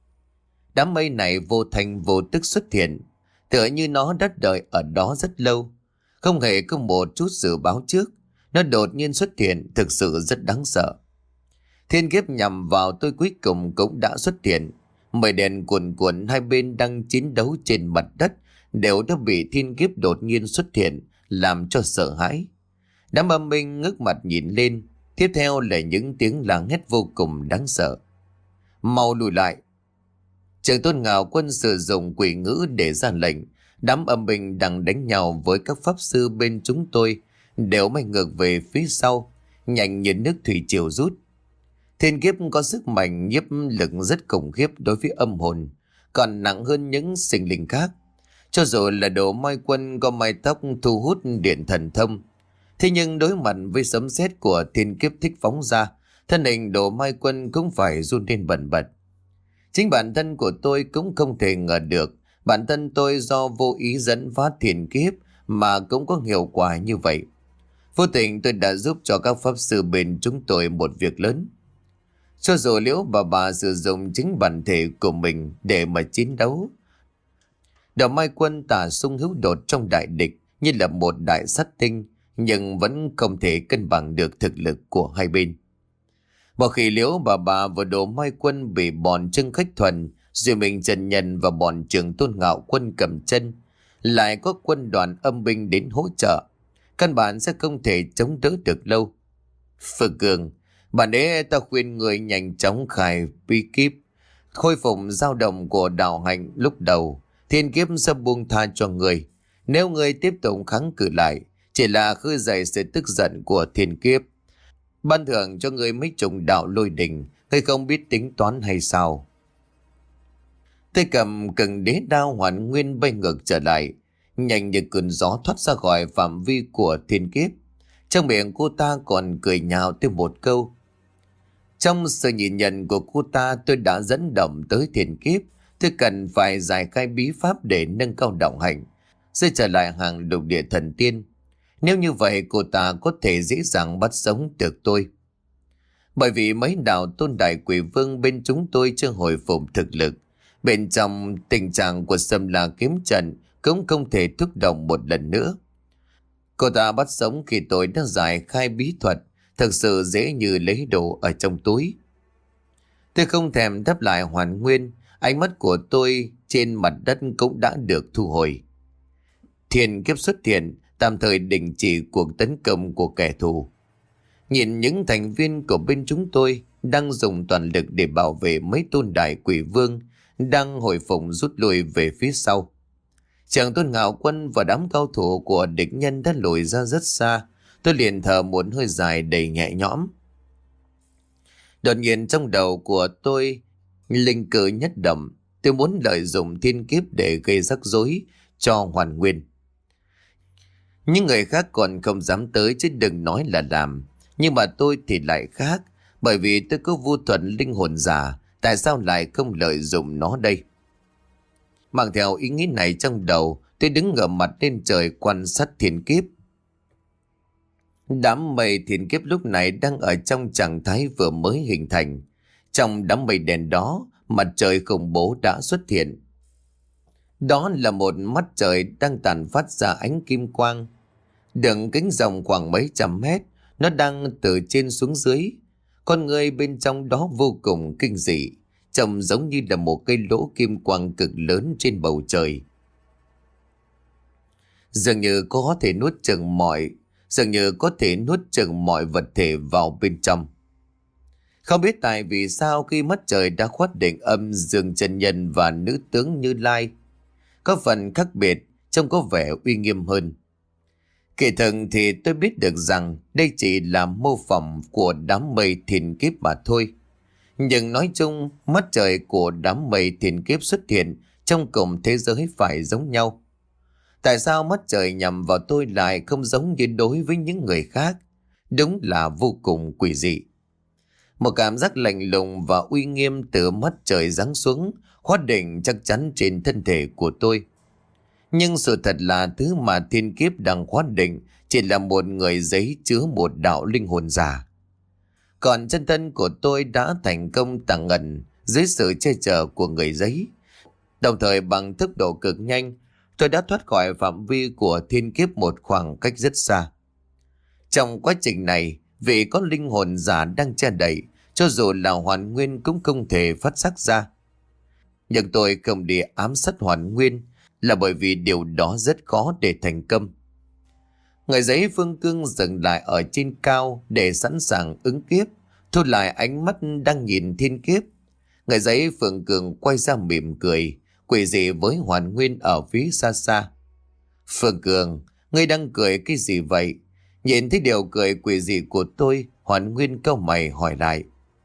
Đám mây này vô thành vô tức xuất hiện, tựa như nó đã đợi ở đó rất lâu. Không hề có một chút dự báo trước, nó đột nhiên xuất hiện, thực sự rất đáng sợ. Thiên kiếp nhằm vào tôi cuối cùng cũng đã xuất hiện. Mây đen cuồn cuộn hai bên đang chiến đấu trên mặt đất đều đã bị thiên kiếp đột nhiên xuất hiện làm cho sợ hãi. Đám âm binh ngước mặt nhìn lên, tiếp theo là những tiếng la hét vô cùng đáng sợ. Mau lùi lại! Trường Tôn Ngạo Quân sử dụng quỷ ngữ để ra lệnh. Đám âm binh đang đánh nhau với các pháp sư bên chúng tôi đều bay ngược về phía sau, nhanh như nước thủy triều rút. Thiên kiếp có sức mạnh nhiếp lực rất khủng khiếp đối với âm hồn, còn nặng hơn những sinh linh khác. Cho dù là Đồ Mai Quân có mái tóc thu hút điện thần thông, thế nhưng đối mặt với sấm sét của thiên kiếp thích phóng ra, thân hình Đồ Mai Quân cũng phải run lên bần bật. Chính bản thân của tôi cũng không thể ngờ được bản thân tôi do vô ý dẫn phát thiên kiếp mà cũng có hiệu quả như vậy. Vô tình tôi đã giúp cho các pháp sư bên chúng tôi một việc lớn. Cho dù Liễu bà bà sử dụng chính bản thể của mình để mà chiến đấu, Đồ Mai Quân tả sung hữu đột trong đại địch như là một đại sát tinh, nhưng vẫn không thể cân bằng được thực lực của hai bên. Một khi Liễu bà bà và Đồ Mai Quân bị bọn Trương Khách Thuần, Duy Minh Trần Nhân và bọn Trường Tôn Ngạo Quân cầm chân, lại có quân đoàn âm binh đến hỗ trợ, căn bản sẽ không thể chống đỡ được lâu. Phương Cường, bản đế ta khuyên người nhanh chóng khai bí kíp, khôi phục dao động của đạo hạnh lúc đầu, thiên kiếp sẽ buông tha cho người. Nếu người tiếp tục kháng cự lại, chỉ là khơi dậy sự tức giận của thiên kiếp. Ban thưởng cho người mấy chục đạo lôi đình, người không biết tính toán hay sao? Tôi cầm cần đế đao Hoàn Nguyên bay ngược trở lại, nhanh như cơn gió thoát ra khỏi phạm vi của thiên kiếp. Trong miệng cô ta còn cười nhạo tôi một câu. Trong sự nhìn nhận của cô ta, tôi đã dẫn động tới thiên kiếp. Tôi cần phải giải khai bí pháp để nâng cao đạo hạnh, sẽ trở lại hàng lục địa thần tiên. Nếu như vậy, cô ta có thể dễ dàng bắt sống được tôi. Bởi vì mấy đạo tôn đại quỷ vương bên chúng tôi chưa hồi phục thực lực, bên trong tình trạng của Xâm La kiếm trận cũng không thể thúc động một lần nữa. Cô ta bắt sống khi tôi đã giải khai bí thuật, thực sự dễ như lấy đồ ở trong túi. Tôi không thèm đáp lại Hoàn Nguyên, ánh mắt của tôi trên mặt đất cũng đã được thu hồi. Thiên kiếp xuất hiện, tạm thời đình chỉ cuộc tấn công của kẻ thù. Nhìn những thành viên của bên chúng tôi đang dùng toàn lực để bảo vệ mấy tôn đại quỷ vương đang hồi phục rút lui về phía sau. Chàng Tôn Ngạo Quân và đám cao thủ của địch nhân đã lùi ra rất xa. Tôi liền thở một hơi dài đầy nhẹ nhõm. Đột nhiên trong đầu của tôi linh cử nhất động. Tôi muốn lợi dụng thiên kiếp để gây rắc rối cho Hoàn Nguyên. Những người khác còn không dám tới chứ đừng nói là làm. Nhưng mà tôi thì lại khác. Bởi vì tôi có vu thuật linh hồn giả. Tại sao lại không lợi dụng nó đây? Mang theo ý nghĩ này trong đầu, tôi đứng ngửa mặt lên trời quan sát thiên kiếp. Đám mây thiên kiếp lúc này đang ở trong trạng thái vừa mới hình thành. Trong đám mây đen đó, mặt trời khủng bố đã xuất hiện. Đó là một mắt trời đang tàn phát ra ánh kim quang. Đường kính rộng khoảng mấy trăm mét, nó đang từ trên xuống dưới. Con người bên trong đó vô cùng kinh dị, trông giống như là một cây lỗ kim quang cực lớn trên bầu trời. Dường như có thể nuốt chửng mọi, dường như có thể nuốt chửng mọi vật thể vào bên trong. Không biết tại vì sao khi mắt trời đã khoát định âm dương chân nhân và nữ tướng Như Lai, có phần khác biệt, trông có vẻ uy nghiêm hơn. Kỳ thực thì tôi biết được rằng đây chỉ là mô phỏng của đám mây thiên kiếp mà thôi. Nhưng nói chung, mắt trời của đám mây thiên kiếp xuất hiện trong cùng thế giới phải giống nhau. Tại sao mắt trời nhằm vào tôi lại không giống như đối với những người khác? Đúng là vô cùng quỷ dị. Một cảm giác lạnh lùng và uy nghiêm từ mắt trời giáng xuống, khoát định chắc chắn trên thân thể của tôi. Nhưng sự thật là thứ mà thiên kiếp đang khoát định chỉ là một người giấy chứa một đạo linh hồn giả. Còn chân thân của tôi đã thành công tàng ngần dưới sự che chở của người giấy. Đồng thời bằng tốc độ cực nhanh, tôi đã thoát khỏi phạm vi của thiên kiếp một khoảng cách rất xa. Trong quá trình này, vì có linh hồn giả đang che đậy, cho dù là Hoàn Nguyên cũng không thể phát giác ra. Nhưng tôi không đi ám sát Hoàn Nguyên là bởi vì điều đó rất khó để thành công. Người giấy Phương Cương dừng lại ở trên cao để sẵn sàng ứng kiếp, thu lại ánh mắt đang nhìn thiên kiếp. Người giấy Phương Cương quay ra mỉm cười, quỷ dị với Hoàn Nguyên ở phía xa xa. Phương Cương, ngươi đang cười cái gì vậy? Nhìn thấy điều cười quỷ dị của tôi, Hoàn Nguyên cau mày hỏi lại.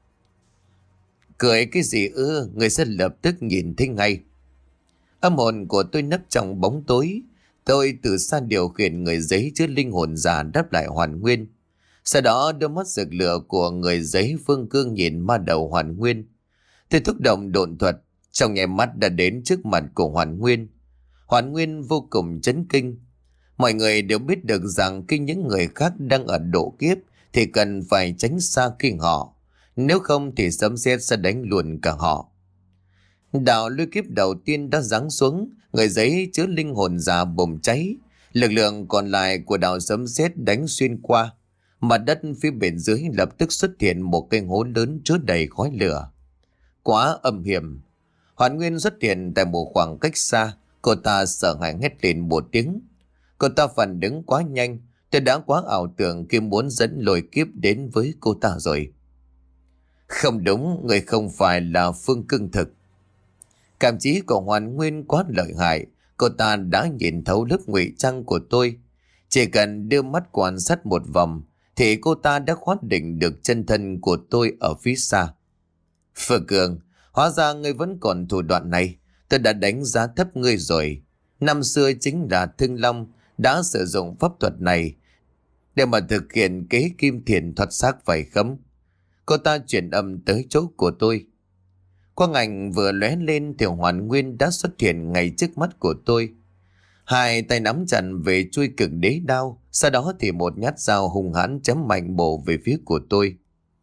Cười cái gì ư? Người sẽ lập tức nhìn thấy ngay. Âm hồn của tôi nấp trong bóng tối. Tôi từ xa điều khiển người giấy chứa linh hồn giả đáp lại Hoàn Nguyên. Sau đó đôi mắt rực lửa của người giấy Phương Cương nhìn ma đầu Hoàn Nguyên. Tôi thúc động độn thuật, trong nháy mắt đã đến trước mặt của Hoàn Nguyên. Hoàn Nguyên vô cùng chấn kinh. Mọi người đều biết được rằng khi những người khác đang ở độ kiếp thì cần phải tránh xa kinh họ. Nếu không thì sấm sét sẽ đánh luôn cả họ. Đạo lôi kiếp đầu tiên đã giáng xuống, người giấy chứa linh hồn giả bùng cháy. Lực lượng còn lại của đạo sấm sét đánh xuyên qua. Mặt đất phía bên dưới lập tức xuất hiện một cái hố lớn chứa đầy khói lửa. Quá âm hiểm. Hoàn Nguyên xuất hiện tại một khoảng cách xa. Cô ta sợ hãi hét lên một tiếng. Cô ta phản ứng quá nhanh. Tôi đã quá ảo tưởng khi muốn dẫn lôi kiếp đến với cô ta rồi. Không đúng, người không phải là Phương Cương thực. Cảm trí của Hoàn Nguyên quá lợi hại. Cô ta đã nhìn thấu lớp ngụy trang của tôi. Chỉ cần đưa mắt quan sát một vòng thì cô ta đã khoát định được chân thân của tôi ở phía xa. Phương Cương, hóa ra ngươi vẫn còn thủ đoạn này. Tôi đã đánh giá thấp ngươi rồi. Năm xưa chính là Thương Long đã sử dụng pháp thuật này để mà thực hiện kế kim thiền thoát xác phải không? Cô ta chuyển âm tới chỗ của tôi. Quang ảnh vừa lóe lên thì Hoàn Nguyên đã xuất hiện ngay trước mắt của tôi. Hai tay nắm chặt về chuôi cực đế đao, sau đó thì một nhát dao hung hãn chém mạnh bổ về phía của tôi.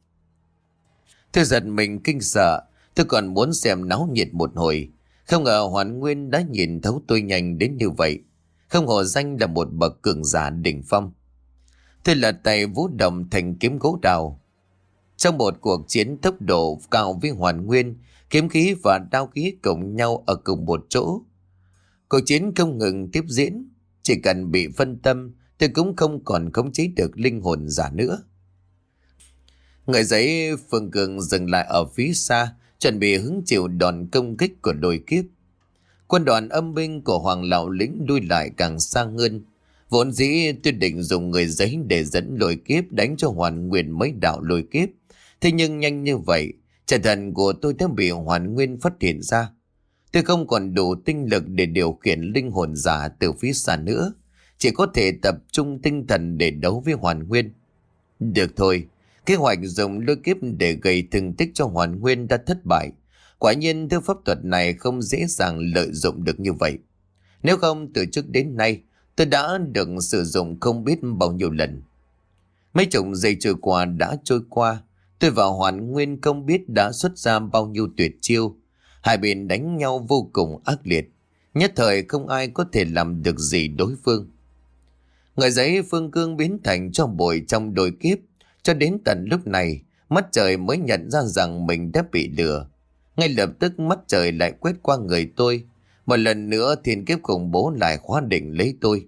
Tôi giật mình kinh sợ, tôi còn muốn xem náo nhiệt một hồi. Không ngờ Hoàn Nguyên đã nhìn thấu tôi nhanh đến như vậy. Không hổ danh là một bậc cường giả đỉnh phong. Tôi lật tay vũ động thành kiếm gỗ đào. Trong một cuộc chiến tốc độ cao với Hoàn Nguyên, kiếm khí và đao khí cộng nhau ở cùng một chỗ. Cuộc chiến không ngừng tiếp diễn. Chỉ cần bị phân tâm, tôi cũng không còn khống chế được linh hồn giả nữa. Người giấy Phương Cường dừng lại ở phía xa, chuẩn bị hứng chịu đòn công kích của đôi kiếp. Quân đoàn âm binh của Hoàng Lão Lĩnh đuôi lại càng sang hơn. Vốn dĩ tôi định dùng người giấy để dẫn lôi kiếp đánh cho Hoàn Nguyên mấy đạo lôi kiếp. Thế nhưng nhanh như vậy, trận thần của tôi đã bị Hoàn Nguyên phát hiện ra. Tôi không còn đủ tinh lực để điều khiển linh hồn giả từ phía xa nữa. Chỉ có thể tập trung tinh thần để đấu với Hoàn Nguyên. Được thôi, kế hoạch dùng lôi kiếp để gây thương tích cho Hoàn Nguyên đã thất bại. Quả nhiên thứ pháp thuật này không dễ dàng lợi dụng được như vậy. Nếu không, từ trước đến nay tôi đã được sử dụng không biết bao nhiêu lần. Mấy chục giây trôi qua đã trôi qua. Tôi và Hoàn Nguyên không biết đã xuất ra bao nhiêu tuyệt chiêu. Hai bên đánh nhau vô cùng ác liệt. Nhất thời không ai có thể làm được gì đối phương. Người giấy Phương Cương biến thành cho bụi trong đôi kiếp. Cho đến tận lúc này, mắt trời mới nhận ra rằng mình đã bị lừa. Ngay lập tức mắt trời lại quét qua người tôi. Một lần nữa thiên kiếp khủng bố lại khóa định lấy tôi.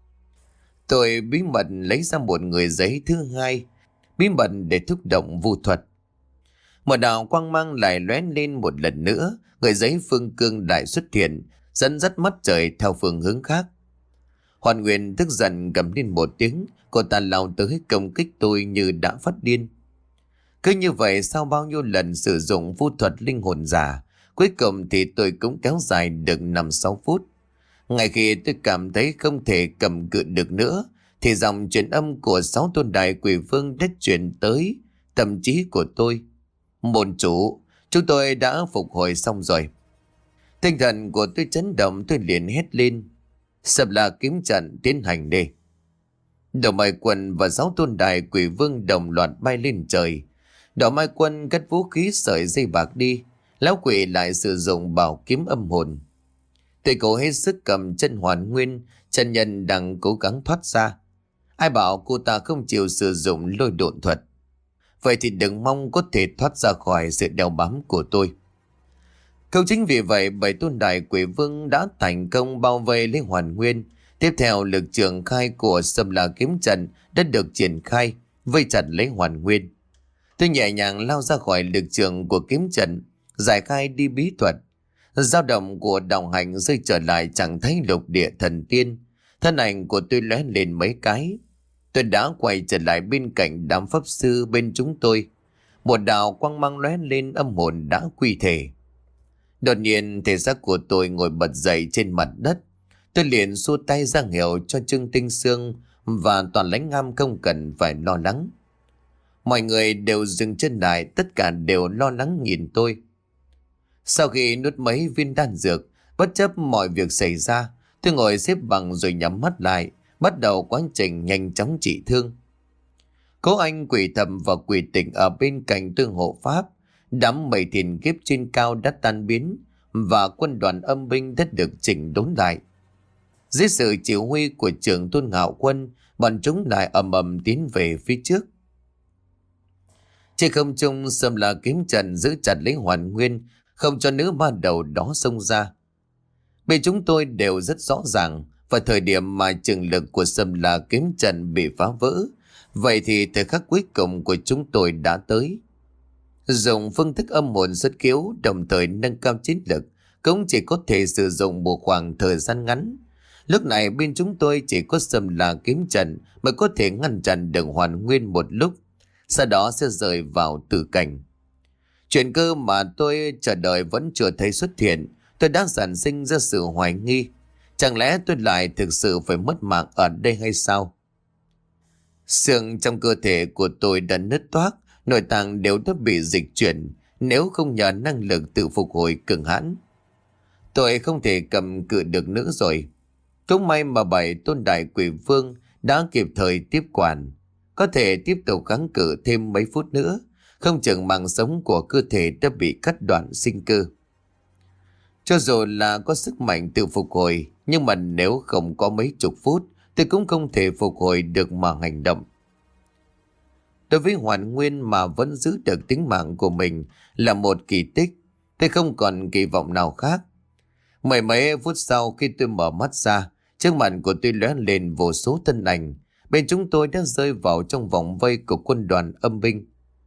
Tôi bí mật lấy ra một người giấy thứ hai, bí mật để thúc động vu thuật. Một đạo quang mang lại lóe lên một lần nữa, người giấy Phương Cương lại xuất hiện, dẫn dắt mắt trời theo phương hướng khác. Hoàn Nguyên tức giận gầm lên một tiếng, cô ta lao tới công kích tôi như đã phát điên. Cứ như vậy sau bao nhiêu lần sử dụng vu thuật linh hồn giả, cuối cùng thì tôi cũng kéo dài được năm sáu phút. Ngay khi tôi cảm thấy không thể cầm cự được nữa, thì dòng truyền âm của sáu tôn đại quỷ vương đã truyền tới tâm trí của tôi. Môn chủ, chúng tôi đã phục hồi xong rồi. Tinh thần của tôi chấn động, tôi liền hét lên. Sập là kiếm trận tiến hành đi. Đầu mai quân và sáu tôn đại quỷ vương đồng loạt bay lên trời. Đỏ mai quân cất vũ khí sợi dây bạc đi. Lão quỷ lại sử dụng bảo kiếm âm hồn. Tôi cố hết sức cầm chân Hoàn Nguyên. Chân nhân đang cố gắng thoát ra. Ai bảo cô ta không chịu sử dụng lôi độn thuật. Vậy thì đừng mong có thể thoát ra khỏi sự đeo bám của tôi. Không chính vì vậy bảy tôn đại quỷ vương đã thành công bao vây lấy Hoàn Nguyên. Tiếp theo lực trường khai của Sâm La kiếm trận đã được triển khai, vây chặt lấy Hoàn Nguyên. Tôi nhẹ nhàng lao ra khỏi lực trường của kiếm trận, giải khai đi bí thuật. Dao động của đồng hành rơi trở lại chẳng thấy lục địa thần tiên. Thân ảnh của tôi lóe lên mấy cái. Tôi đã quay trở lại bên cạnh đám pháp sư bên chúng tôi. Một đạo quang mang lóe lên, âm hồn đã quy thể. Đột nhiên thể xác của tôi ngồi bật dậy trên mặt đất. Tôi liền xua tay ra hiệu cho Trương Tinh Sương và toàn lãnh am không cần phải lo lắng. Mọi người đều dừng chân lại, tất cả đều lo lắng nhìn tôi. Sau khi nuốt mấy viên đan dược, bất chấp mọi việc xảy ra, tôi ngồi xếp bằng rồi nhắm mắt lại, bắt đầu quá trình nhanh chóng trị thương. Cố Anh, Quỷ Thầm và Quỷ Tịnh ở bên cạnh tương hộ pháp. Đám mây thiền kiếp trên cao đã tan biến và quân đoàn âm binh đã được chỉnh đốn lại. Dưới sự chỉ huy của trưởng Tôn Ngạo Quân, bọn chúng lại ầm ầm tiến về phía trước. Trên không trung, Sâm La kiếm trận giữ chặt lấy Hoàn Nguyên, không cho nữ ma đầu đó xông ra. Bên chúng tôi đều rất rõ ràng, vào thời điểm mà trường lực của Sâm La kiếm trận bị phá vỡ, vậy thì thời khắc cuối cùng của chúng tôi đã tới. Dùng phương thức âm hồn xuất kiếu đồng thời nâng cao chiến lực cũng chỉ có thể sử dụng một khoảng thời gian ngắn. Lúc này bên chúng tôi chỉ có Sâm La kiếm trận mới có thể ngăn chặn được Hoàn Nguyên một lúc, sau đó sẽ rời vào tử cảnh. Chuyện cơ mà tôi chờ đợi vẫn chưa thấy xuất hiện. Tôi đã sản sinh ra sự hoài nghi. Chẳng lẽ tôi lại thực sự phải mất mạng ở đây hay sao? Xương trong cơ thể của tôi đã nứt toác, nội tạng đều đã bị dịch chuyển, nếu không nhờ năng lực tự phục hồi cường hãn. Tôi không thể cầm cự được nữa rồi. Cũng may mà bảy tôn đại quỷ vương đã kịp thời tiếp quản. Có thể tiếp tục kháng cự thêm mấy phút nữa, không chừng mạng sống của cơ thể đã bị cắt đoạn sinh cơ. Cho dù là có sức mạnh tự phục hồi, nhưng mà nếu không có mấy chục phút, tôi cũng không thể phục hồi được mà hành động. Đối với Hoàn Nguyên mà vẫn giữ được tính mạng của mình là một kỳ tích, tôi không còn kỳ vọng nào khác. Mười mấy phút sau khi tôi mở mắt ra, trước mặt của tôi lóe lên vô số thân ảnh. Bên chúng tôi đã rơi vào trong vòng vây của quân đoàn âm binh.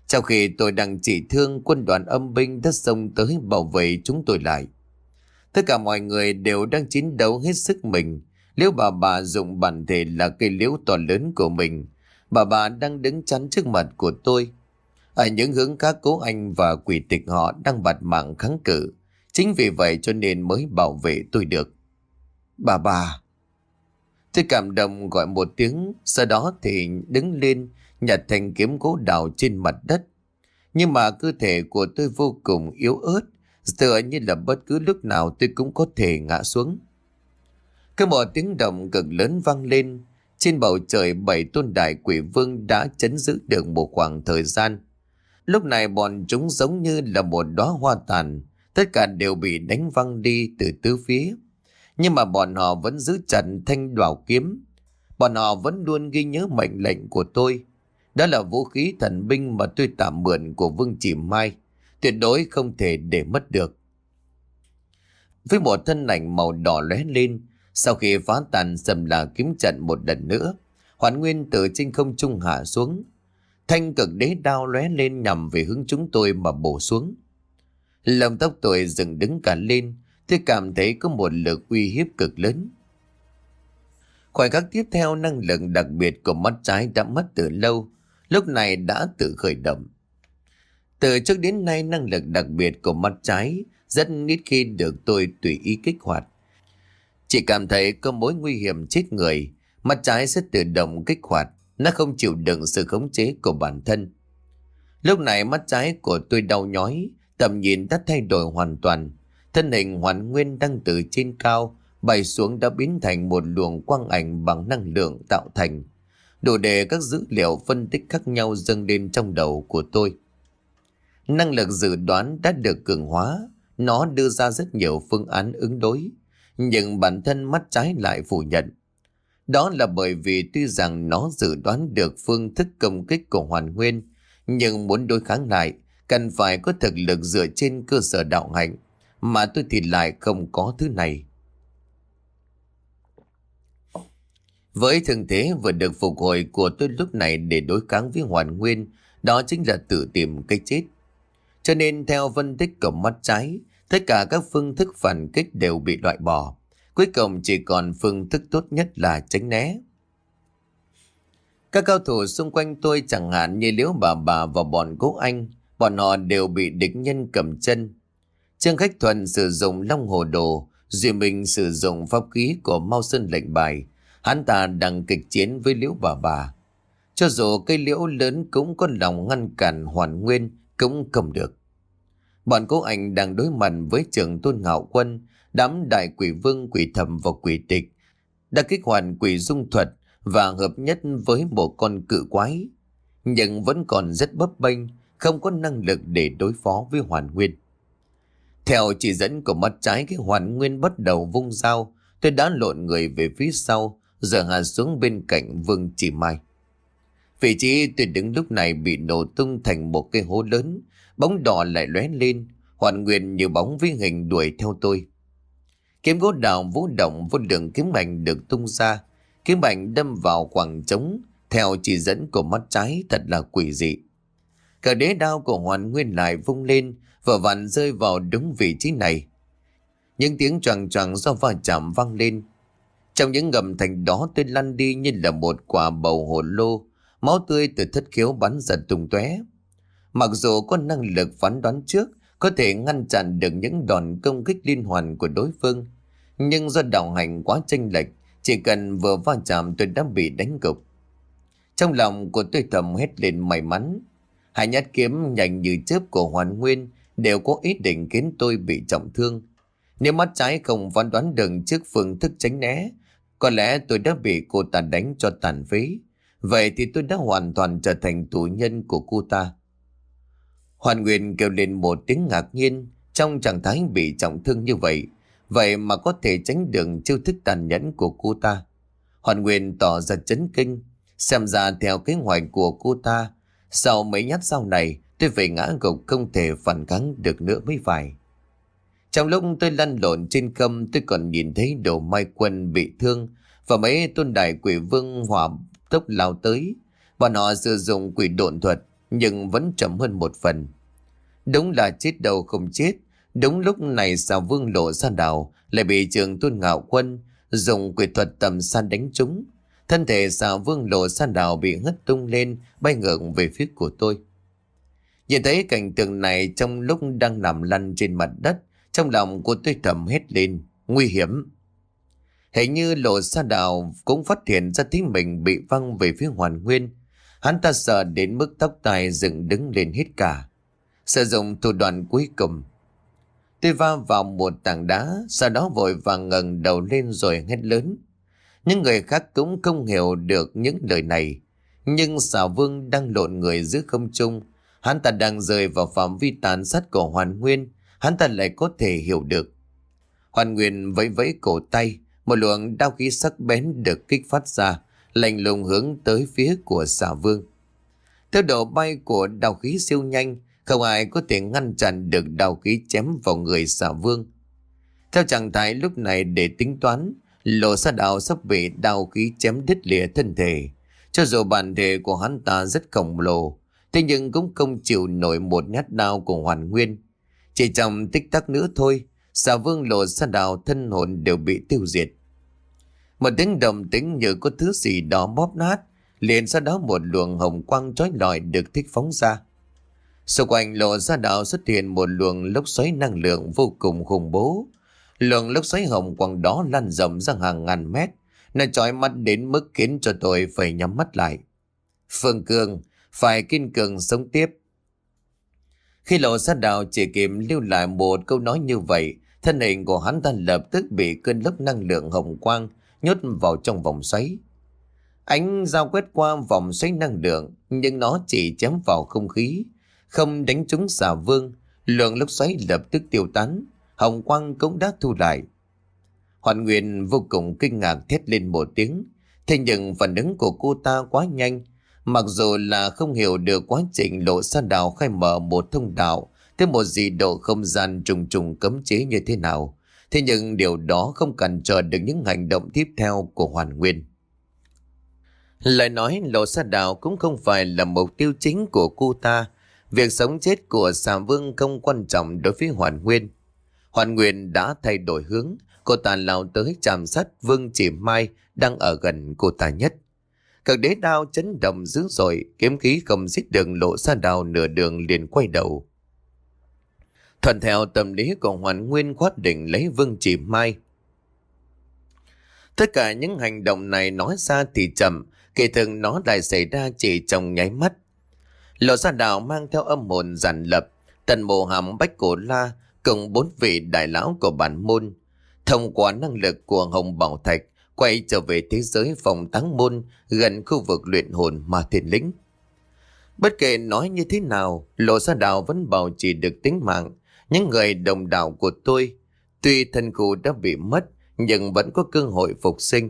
Trong khi tôi đang trị thương, quân đoàn âm binh đã xông tới bảo vệ chúng tôi lại. Tất cả mọi người đều đang chiến đấu hết sức mình. Liễu bà bà dùng bản thể là cây liễu to lớn của mình. Bà bà đang đứng chắn trước mặt của tôi. Ở những hướng khác, Cố Anh và Quỷ Tịch họ đang bạt mạng kháng cự. Chính vì vậy cho nên mới bảo vệ tôi được. Bà bà. Tôi cảm động gọi một tiếng, sau đó thì đứng lên nhặt thanh kiếm gỗ đào trên mặt đất. Nhưng mà cơ thể của tôi vô cùng yếu ớt, tựa như là bất cứ lúc nào tôi cũng có thể ngã xuống. Cái một tiếng động cực lớn vang lên. Trên bầu trời, bảy tôn đại quỷ vương đã trấn giữ được một khoảng thời gian. Lúc này bọn chúng giống như là một đóa hoa tàn, tất cả đều bị đánh văng đi từ tứ phía. Nhưng mà bọn họ vẫn giữ chặt thanh đoảo kiếm. Bọn họ vẫn luôn ghi nhớ mệnh lệnh của tôi. Đó là vũ khí thần binh mà tôi tạm mượn của Vương Chỉ Mai, tuyệt đối không thể để mất được. Với một thân ảnh màu đỏ lóe lên, sau khi phá tan Sầm La kiếm trận một lần nữa, Hoàn Nguyên từ trên không trung hạ xuống. Thanh cực đế đao lóe lên nhằm về hướng chúng tôi mà bổ xuống. Lông tóc tôi dựng đứng cả lên, tôi cảm thấy có một lực uy hiếp cực lớn. Khoảnh khắc tiếp theo, năng lực đặc biệt của mắt trái đã mất từ lâu, lúc này đã tự khởi động. Từ trước đến nay, năng lực đặc biệt của mắt trái rất ít khi được tôi tùy ý kích hoạt. Chỉ cảm thấy có mối nguy hiểm chết người, mắt trái sẽ tự động kích hoạt, nó không chịu đựng sự khống chế của bản thân. Lúc này mắt trái của tôi đau nhói, tầm nhìn đã thay đổi hoàn toàn. Thân hình Hoàn Nguyên đang từ trên cao bay xuống đã biến thành một luồng quang ảnh bằng năng lượng tạo thành, đủ để các dữ liệu phân tích khác nhau dâng lên trong đầu của tôi. Năng lực dự đoán đã được cường hóa, nó đưa ra rất nhiều phương án ứng đối, nhưng bản thân mắt trái lại phủ nhận. Đó là bởi vì tuy rằng nó dự đoán được phương thức công kích của Hoàn Nguyên, nhưng muốn đối kháng lại cần phải có thực lực dựa trên cơ sở đạo hạnh, mà tôi thì lại không có thứ này. Với thương thế vừa được phục hồi của tôi lúc này để đối kháng với Hoàn Nguyên, đó chính là tự tìm cái chết. Cho nên theo phân tích của mắt trái, tất cả các phương thức phản kích đều bị loại bỏ. Cuối cùng chỉ còn phương thức tốt nhất là tránh né. Các cao thủ xung quanh tôi chẳng hạn như Liễu bà bà và bọn Cố Anh, bọn họ đều bị địch nhân cầm chân. Trương Khách Thuần sử dụng Long Hồ Đồ, Duy Minh sử dụng pháp khí của Mao Sơn Lệnh Bài. Hắn ta đang kịch chiến với Liễu bà bà. Cho dù cây liễu lớn cũng có lòng ngăn cản Hoàn Nguyên cũng không được. Bọn Cố Anh đang đối mặt với Trường Tôn Ngạo Quân, đám đại quỷ vương, quỷ thầm và quỷ tịch đã kích hoạt quỷ dung thuật và hợp nhất với một con cự quái, nhưng vẫn còn rất bấp bênh, không có năng lực để đối phó với Hoàn Nguyên. Theo chỉ dẫn của mắt trái, cái Hoàn Nguyên bắt đầu vung dao, tôi đã lộn người về phía sau, giờ hạ xuống bên cạnh Vương Chỉ Mai. Vị trí tôi đứng lúc này bị nổ tung thành một cái hố lớn, bóng đỏ lại lóe lên, Hoàn Nguyên như bóng với hình đuổi theo tôi. Kiếm gỗ đào vũ động, vô lượng kiếm ảnh được tung ra, kiếm ảnh đâm vào khoảng trống theo chỉ dẫn của mắt trái, thật là quỷ dị. Cả đế đao của Hoàn Nguyên lại vung lên, vừa vặn rơi vào đúng vị trí này. Những tiếng choàng choàng do va chạm vang lên. Trong những ngầm thành đó, tôi lăn đi như là một quả bầu hồ lô, máu tươi từ thất khiếu bắn ra tung tóe. Mặc dù có năng lực phán đoán trước, có thể ngăn chặn được những đòn công kích liên hoàn của đối phương, nhưng do đạo hành quá chênh lệch, chỉ cần vừa va chạm tôi đã bị đánh gục. Trong lòng của tôi thầm hét lên may mắn. Hai nhát kiếm nhanh như chớp của Hoàn Nguyên đều có ý định khiến tôi bị trọng thương. Nếu mắt trái không phán đoán được trước phương thức tránh né, có lẽ tôi đã bị cô ta đánh cho tàn phế. Vậy thì tôi đã hoàn toàn trở thành tù nhân của cô ta. Hoàn Nguyên kêu lên một tiếng ngạc nhiên. Trong trạng thái bị trọng thương như vậy, vậy mà có thể tránh được chiêu thức tàn nhẫn của cô ta. Hoàn Nguyên tỏ ra chấn kinh. Xem ra theo kế hoạch của cô ta, sau mấy nhát sau này tôi phải ngã gục không thể phản kháng được nữa mới phải. Trong lúc tôi lăn lộn trên không, tôi còn nhìn thấy Đồ Mai Quân bị thương và mấy tôn đại quỷ vương hỏa tốc lao tới. Bọn họ sử dụng quỷ độn thuật, nhưng vẫn chậm hơn một phần. Đúng là chết đâu không chết. Đúng lúc này xà vương lộ ra đảo lại bị Trường Tôn Ngạo Quân dùng quỷ thuật tầm xa đánh trúng. Thân thể xà vương lộ ra đảo bị hất tung lên, bay ngược về phía của tôi. Nhìn thấy cảnh tượng này, trong lúc đang nằm lăn trên mặt đất, trong lòng của tôi thầm hét lên: nguy hiểm! Hình như lộ sa đào cũng phát hiện ra thấy mình bị văng về phía Hoàn Nguyên. Hắn ta sợ đến mức tóc tai dựng đứng lên hết cả. Sử dụng thủ đoạn cuối cùng, tôi va vào một tảng đá, sau đó vội vàng ngẩng đầu lên rồi hét lớn. Những người khác cũng không hiểu được những lời này, nhưng xà vương đang lộn người giữa không trung. Hắn ta đang rơi vào phạm vi tàn sát của Hoàn Nguyên, hắn ta lại có thể hiểu được. Hoàn Nguyên vẫy vẫy cổ tay, một luồng đao khí sắc bén được kích phát ra, lạnh lùng hướng tới phía của xà vương. Theo độ bay của đao khí siêu nhanh, không ai có thể ngăn chặn được đao khí chém vào người xà vương. Theo trạng thái lúc này để tính toán, Lộ Sa Đào sắp bị đao khí chém đứt lìa thân thể. Cho dù bản thể của hắn ta rất khổng lồ, thế nhưng cũng không chịu nổi một nhát đao của Hoàn Nguyên. Chỉ trong tích tắc nữa thôi, xà vương Lộ Sa Đào thân hồn đều bị tiêu diệt. Một tiếng đồng tính như có thứ gì đó bóp nát, liền sau đó một luồng hồng quang chói lọi được thích phóng ra. Xung quanh Lộ Sa Đào xuất hiện một luồng lốc xoáy năng lượng vô cùng khủng bố. Luồng lốc xoáy hồng quang đó lan rộng ra hàng ngàn mét, nó chói mắt đến mức khiến cho tôi phải nhắm mắt lại. Phương Cương, phải kiên cường sống tiếp. Khi Lộ Sa Đào chỉ kịp lưu lại một câu nói như vậy, thân hình của hắn ta lập tức bị cơn lốc năng lượng hồng quang nhốt vào trong vòng xoáy. Ánh dao quét qua vòng xoáy năng lượng, nhưng nó chỉ chém vào không khí, không đánh trúng xà vương. Lượng lốc xoáy lập tức tiêu tán, hồng quang cũng đã thu lại. Hoàn Nguyên vô cùng kinh ngạc thét lên một tiếng, thế nhưng phản ứng của cô ta quá nhanh. Mặc dù là không hiểu được quá trình Lộ Sa Đào khai mở một thông đạo tới một dị độ không gian trùng trùng cấm chế như thế nào, thế nhưng điều đó không cản trở được những hành động tiếp theo của Hoàn Nguyên. Lại nói Lộ Sa Đào cũng không phải là mục tiêu chính của cô ta. Việc sống chết của xà vương không quan trọng đối với Hoàn Nguyên. Hoàn Nguyên đã thay đổi hướng, cô ta lao tới chạm sát Vương Chỉ Mai đang ở gần cô ta nhất. Cực đế đao chấn động dữ dội, kiếm khí không giết được Lộ Sa Đào nửa đường liền quay đầu. Thuận theo tâm lý của Hoàn Nguyên khoát định lấy Vương Chỉ Mai. Tất cả những hành động này nói ra thì chậm, kỳ thực nó lại xảy ra chỉ trong nháy mắt. Lộ Sa Đào mang theo âm hồn giản lập, Tần Mộ Hàm, Bách Cổ La cùng bốn vị đại lão của bản môn, thông qua năng lực của Hồng Bảo Thạch quay trở về thế giới phòng táng môn gần khu vực luyện hồn Ma Thiên Lĩnh. Bất kể nói như thế nào, Lộ Sa Đào vẫn bảo trì được tính mạng. Những người đồng đạo của tôi, tuy thân khu đã bị mất, nhưng vẫn có cơ hội phục sinh.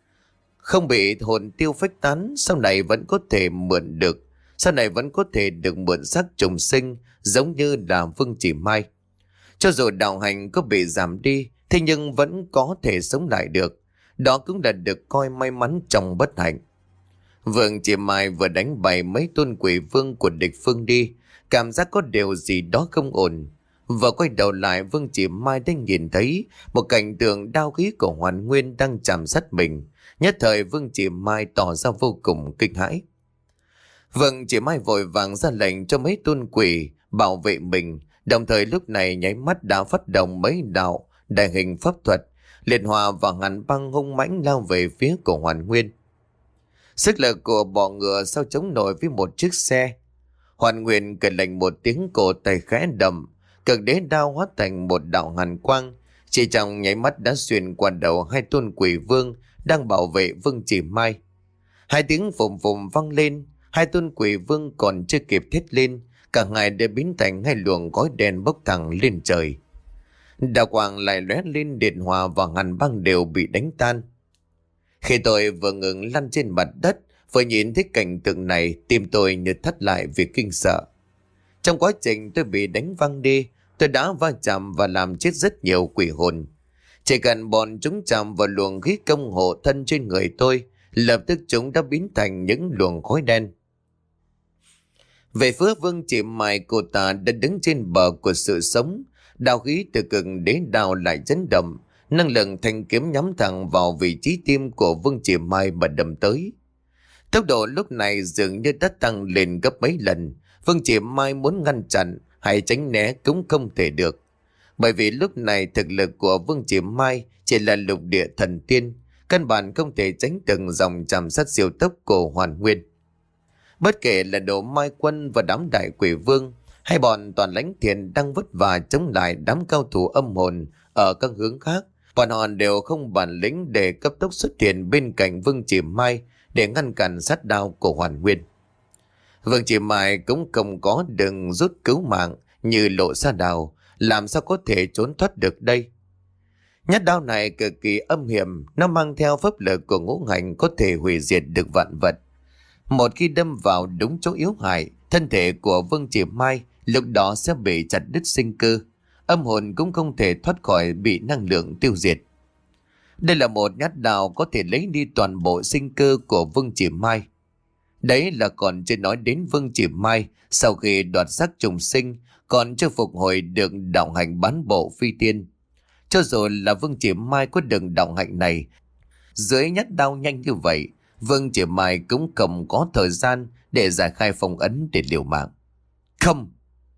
Không bị hồn tiêu phách tán, sau này vẫn có thể mượn được, sau này vẫn có thể được mượn xác trùng sinh, giống như là Vương Chỉ Mai. Cho dù đạo hành có bị giảm đi, thế nhưng vẫn có thể sống lại được. Đó cũng là được coi may mắn trong bất hạnh. Vương Chỉ Mai vừa đánh bại mấy tôn quỷ vương của địch phương đi, cảm giác có điều gì đó không ổn. Vừa quay đầu lại, Vương Chỉ Mai đã nhìn thấy một cảnh tượng đao khí của Hoàn Nguyên đang chạm sát mình. Nhất thời Vương Chỉ Mai tỏ ra vô cùng kinh hãi. Vương Chỉ Mai vội vàng ra lệnh cho mấy tôn quỷ bảo vệ mình, đồng thời lúc này nháy mắt đã phát động mấy đạo đại hình pháp thuật, liệt hòa và ngàn băng hung mãnh lao về phía của Hoàn Nguyên. Sức lực của bọ ngựa sao chống nổi với một chiếc xe. Hoàn Nguyên cười lạnh một tiếng, cổ tay khẽ đầm, cực đế đao hóa thành một đạo hàn quang, chỉ trong nháy mắt đã xuyên qua đầu hai tôn quỷ vương đang bảo vệ Vương Chỉ Mai. Hai tiếng phùm phùm vang lên, hai tôn quỷ vương còn chưa kịp thét lên, cả hai đã biến thành hai luồng khói đen bốc thẳng lên trời. Đạo quang lại lóe lên, điện hòa và ngàn băng đều bị đánh tan. Khi tôi vừa ngừng lăn trên mặt đất, vừa nhìn thấy cảnh tượng này, tim tôi như thắt lại vì kinh sợ. Trong quá trình tôi bị đánh văng đi, tôi đã va chạm và làm chết rất nhiều quỷ hồn. Chỉ cần bọn chúng chạm vào luồng khí công hộ thân trên người tôi, lập tức chúng đã biến thành những luồng khói đen. Về phía Vương Chỉ Mai, cô ta đã đứng trên bờ của sự sống. Đao khí từ cực đế đao lại chấn động, năng lượng thanh kiếm nhắm thẳng vào vị trí tim của Vương Chỉ Mai mà đâm tới. Tốc độ lúc này dường như đã tăng lên gấp mấy lần. Vương Chỉ Mai muốn ngăn chặn hay tránh né cũng không thể được, bởi vì lúc này thực lực của Vương Chỉ Mai chỉ là lục địa thần tiên, căn bản không thể tránh từng dòng chạm sát siêu tốc của Hoàn Nguyên. Bất kể là Đồ Mai Quân và đám đại quỷ vương hay bọn toàn lãnh thiền đang vất vả chống lại đám cao thủ âm hồn ở các hướng khác, bọn họ đều không bản lĩnh để cấp tốc xuất hiện bên cạnh Vương Chỉ Mai để ngăn cản sát đao của Hoàn Nguyên. Vương Chỉ Mai cũng không có đường rút cứu mạng như Lộ Sa Đào, làm sao có thể trốn thoát được đây. Nhát đao này cực kỳ âm hiểm, nó mang theo pháp lực của ngũ hành có thể hủy diệt được vạn vật. Một khi đâm vào đúng chỗ yếu hại, thân thể của Vương Chỉ Mai lúc đó sẽ bị chặt đứt sinh cơ, âm hồn cũng không thể thoát khỏi bị năng lượng tiêu diệt. Đây là một nhát đao có thể lấy đi toàn bộ sinh cơ của Vương Chỉ Mai. Đấy là còn chưa nói đến Vương Chỉ Mai sau khi đoạt xác trùng sinh còn chưa phục hồi được đạo hạnh bán bộ phi tiên. Cho dù là Vương Chỉ Mai có đường đạo hạnh này, dưới nhát đao nhanh như vậy, Vương Chỉ Mai cũng không có thời gian để giải khai phong ấn để liều mạng. Không!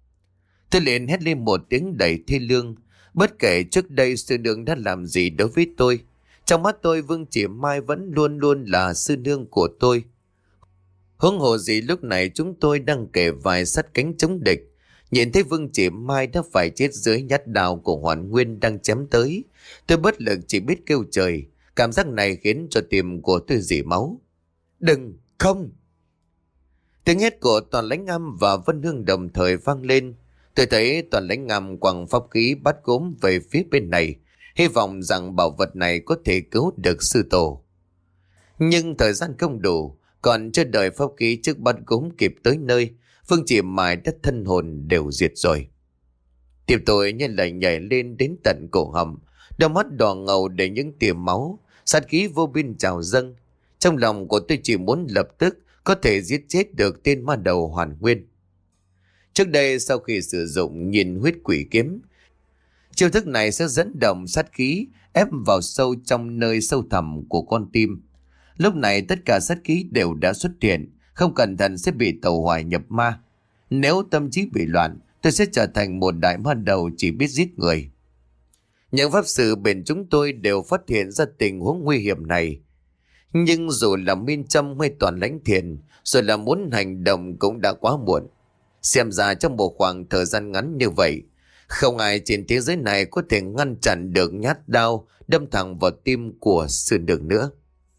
Tôi liền hét lên một tiếng đầy thê lương. Bất kể trước đây sư nương đã làm gì đối với tôi, trong mắt tôi Vương Chỉ Mai vẫn luôn luôn là sư nương của tôi. Huống hồ gì lúc này chúng tôi đang kề vai sát cánh chống địch, nhìn thấy Vương Chỉ Mai đã phải chết dưới nhát đao của Hoàn Nguyên đang chém tới, tôi bất lực chỉ biết kêu trời. Cảm giác này khiến cho tim của tôi rỉ máu. Đừng, không! Tiếng hét của Toàn Lãnh Ngâm và Vân Hương đồng thời vang lên. Tôi thấy Toàn Lãnh Ngâm quẳng pháp khí bắt gốm về phía bên này, hy vọng rằng bảo vật này có thể cứu được sư tổ. Nhưng thời gian không đủ, còn chưa đợi pháp khí trước bắt gốm kịp tới nơi, Vương Chỉ Mai đất thân hồn đều diệt rồi. Tim tôi như lại nhảy lên đến tận cổ họng, đôi mắt đỏ ngầu để những tia máu, sát khí vô biên trào dâng. Trong lòng của tôi chỉ muốn lập tức có thể giết chết được tên ma đầu Hoàn Nguyên. Trước đây sau khi sử dụng nhìn huyết quỷ kiếm, chiêu thức này sẽ dẫn động sát khí ép vào sâu trong nơi sâu thẳm của con tim. Lúc này tất cả sát khí đều đã xuất hiện, không cẩn thận sẽ bị tẩu hỏa nhập ma. Nếu tâm trí bị loạn, tôi sẽ trở thành một đại ma đầu chỉ biết giết người. Những pháp sư bên chúng tôi đều phát hiện ra tình huống nguy hiểm này. Nhưng dù là Minh Trâm hay Toàn Lãnh Thiền, rồi là muốn hành động cũng đã quá muộn. Xem ra trong một khoảng thời gian ngắn như vậy, không ai trên thế giới này có thể ngăn chặn được nhát đao đâm thẳng vào tim của sư nương nữa.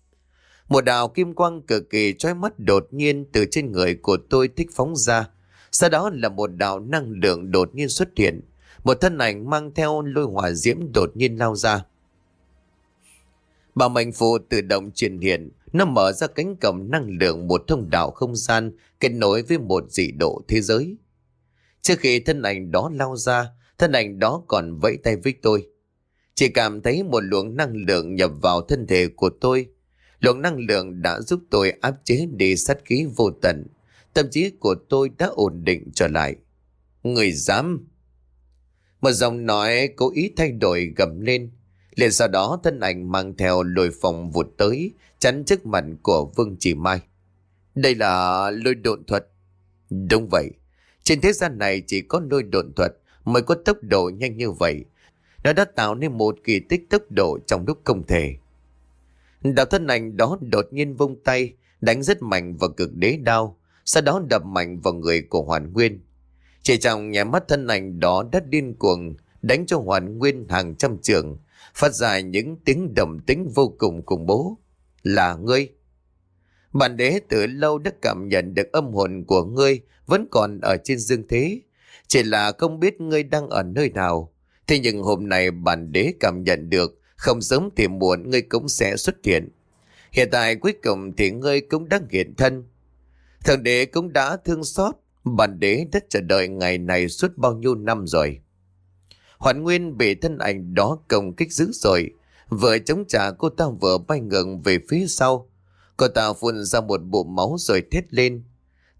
Một đạo kim quang cực kỳ chói mắt đột nhiên từ trên người của tôi thích phóng ra. Sau đó là một đạo năng lượng đột nhiên xuất hiện. Một thân ảnh mang theo lôi hỏa diễm đột nhiên lao ra. Bảo mệnh phù tự động truyền hiện, nó mở ra cánh cổng năng lượng một thông đạo không gian kết nối với một dị độ thế giới. Trước khi thân ảnh đó lao ra, thân ảnh đó còn vẫy tay với tôi. Chỉ cảm thấy một luồng năng lượng nhập vào thân thể của tôi. Luồng năng lượng đã giúp tôi áp chế đi sát khí vô tận. Tâm trí của tôi đã ổn định trở lại. Người dám! Một giọng nói cố ý thay đổi gầm lên. Liền sau đó thân ảnh mang theo lôi phòng vụt tới, chắn trước mặt của Vương Chỉ Mai. Đây là lôi độn thuật. Đúng vậy. Trên thế gian này chỉ có lôi độn thuật mới có tốc độ nhanh như vậy. Nó đã tạo nên một kỳ tích tốc độ trong lúc không thể. Đạo thân ảnh đó đột nhiên vung tay, đánh rất mạnh vào cực đế đao, sau đó đập mạnh vào người của Hoàn Nguyên. Chỉ trong nháy mắt thân ảnh đó đã điên cuồng đánh cho Hoàn Nguyên hàng trăm trường, phát ra những tiếng đồng tính vô cùng khủng bố. Là ngươi! Bản đế từ lâu đã cảm nhận được âm hồn của ngươi vẫn còn ở trên dương thế, chỉ là không biết ngươi đang ở nơi nào. Thế nhưng hôm nay bản đế cảm nhận được, không sớm thì muộn ngươi cũng sẽ xuất hiện. Hiện tại cuối cùng thì ngươi cũng đang hiện thân. Thượng đế cũng đã thương xót, bản đế đã chờ đợi ngày này suốt bao nhiêu năm rồi. Hoàn Nguyên bị thân ảnh đó công kích dữ dội, vừa chống trả cô ta vừa bay ngược về phía sau. Cô ta phun ra một bụng máu rồi thét lên.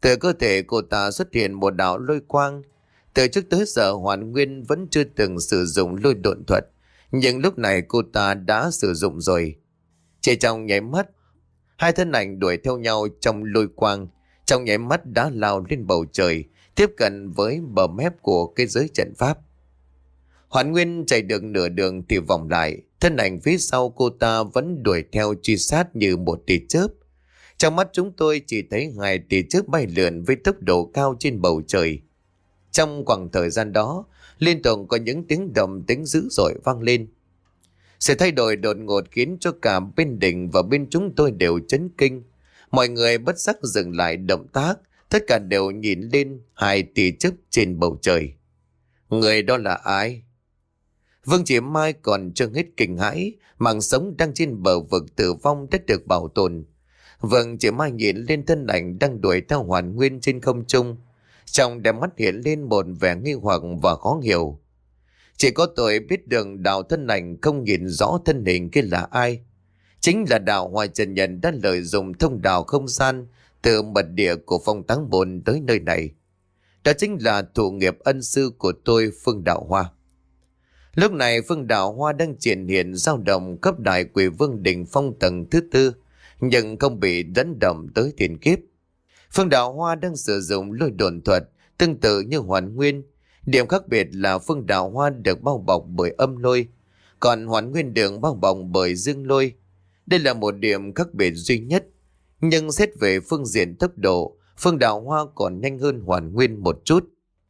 Từ cơ thể cô ta xuất hiện một đạo lôi quang. Từ trước tới giờ Hoàn Nguyên vẫn chưa từng sử dụng lôi độn thuật, nhưng lúc này cô ta đã sử dụng rồi. Chỉ trong nháy mắt, hai thân ảnh đuổi theo nhau trong lôi quang, trong nháy mắt đã lao lên bầu trời, tiếp cận với bờ mép của cái giới trận pháp. Hoàn Nguyên chạy được nửa đường thì vòng lại, thân ảnh phía sau cô ta vẫn đuổi theo truy sát như một tia chớp. Trong mắt chúng tôi chỉ thấy hai tia chớp bay lượn với tốc độ cao trên bầu trời. Trong khoảng thời gian đó, liên tục có những tiếng động tiếng dữ dội vang lên. Sự thay đổi đột ngột khiến cho cả bên đỉnh và bên chúng tôi đều chấn kinh. Mọi người bất giác dừng lại động tác, tất cả đều nhìn lên hai tia chớp trên bầu trời. Người đó là ai? Vương Chỉ Mai còn chưa hết kinh hãi, mạng sống đang trên bờ vực tử vong đã được bảo tồn. Vương Chỉ Mai nhìn lên thân ảnh đang đuổi theo Hoàn Nguyên trên không trung, trong đôi mắt hiện lên một vẻ nghi hoặc và khó hiểu. Chỉ có tôi biết đường đạo thân ảnh không nhìn rõ thân hình kia là ai. Chính là đạo Hoài Trần Nhân đã lợi dụng thông đạo không gian từ mật địa của Phong Táng Bồn tới nơi này. Đó chính là thụ nghiệp ân sư của tôi, Phương Đạo Hoa. Lúc này Phương Đạo Hoa đang triển hiện dao động cấp đại quỷ vương đỉnh phong tầng thứ tư, nhưng không bị đánh động tới thiên kiếp. Phương Đạo Hoa đang sử dụng lôi độn thuật tương tự như Hoàn Nguyên. Điểm khác biệt là Phương Đạo Hoa được bao bọc bởi âm lôi, còn Hoàn Nguyên được bao bọc bởi dương lôi. Đây là một điểm khác biệt duy nhất. Nhưng xét về phương diện tốc độ, Phương Đạo Hoa còn nhanh hơn Hoàn Nguyên một chút.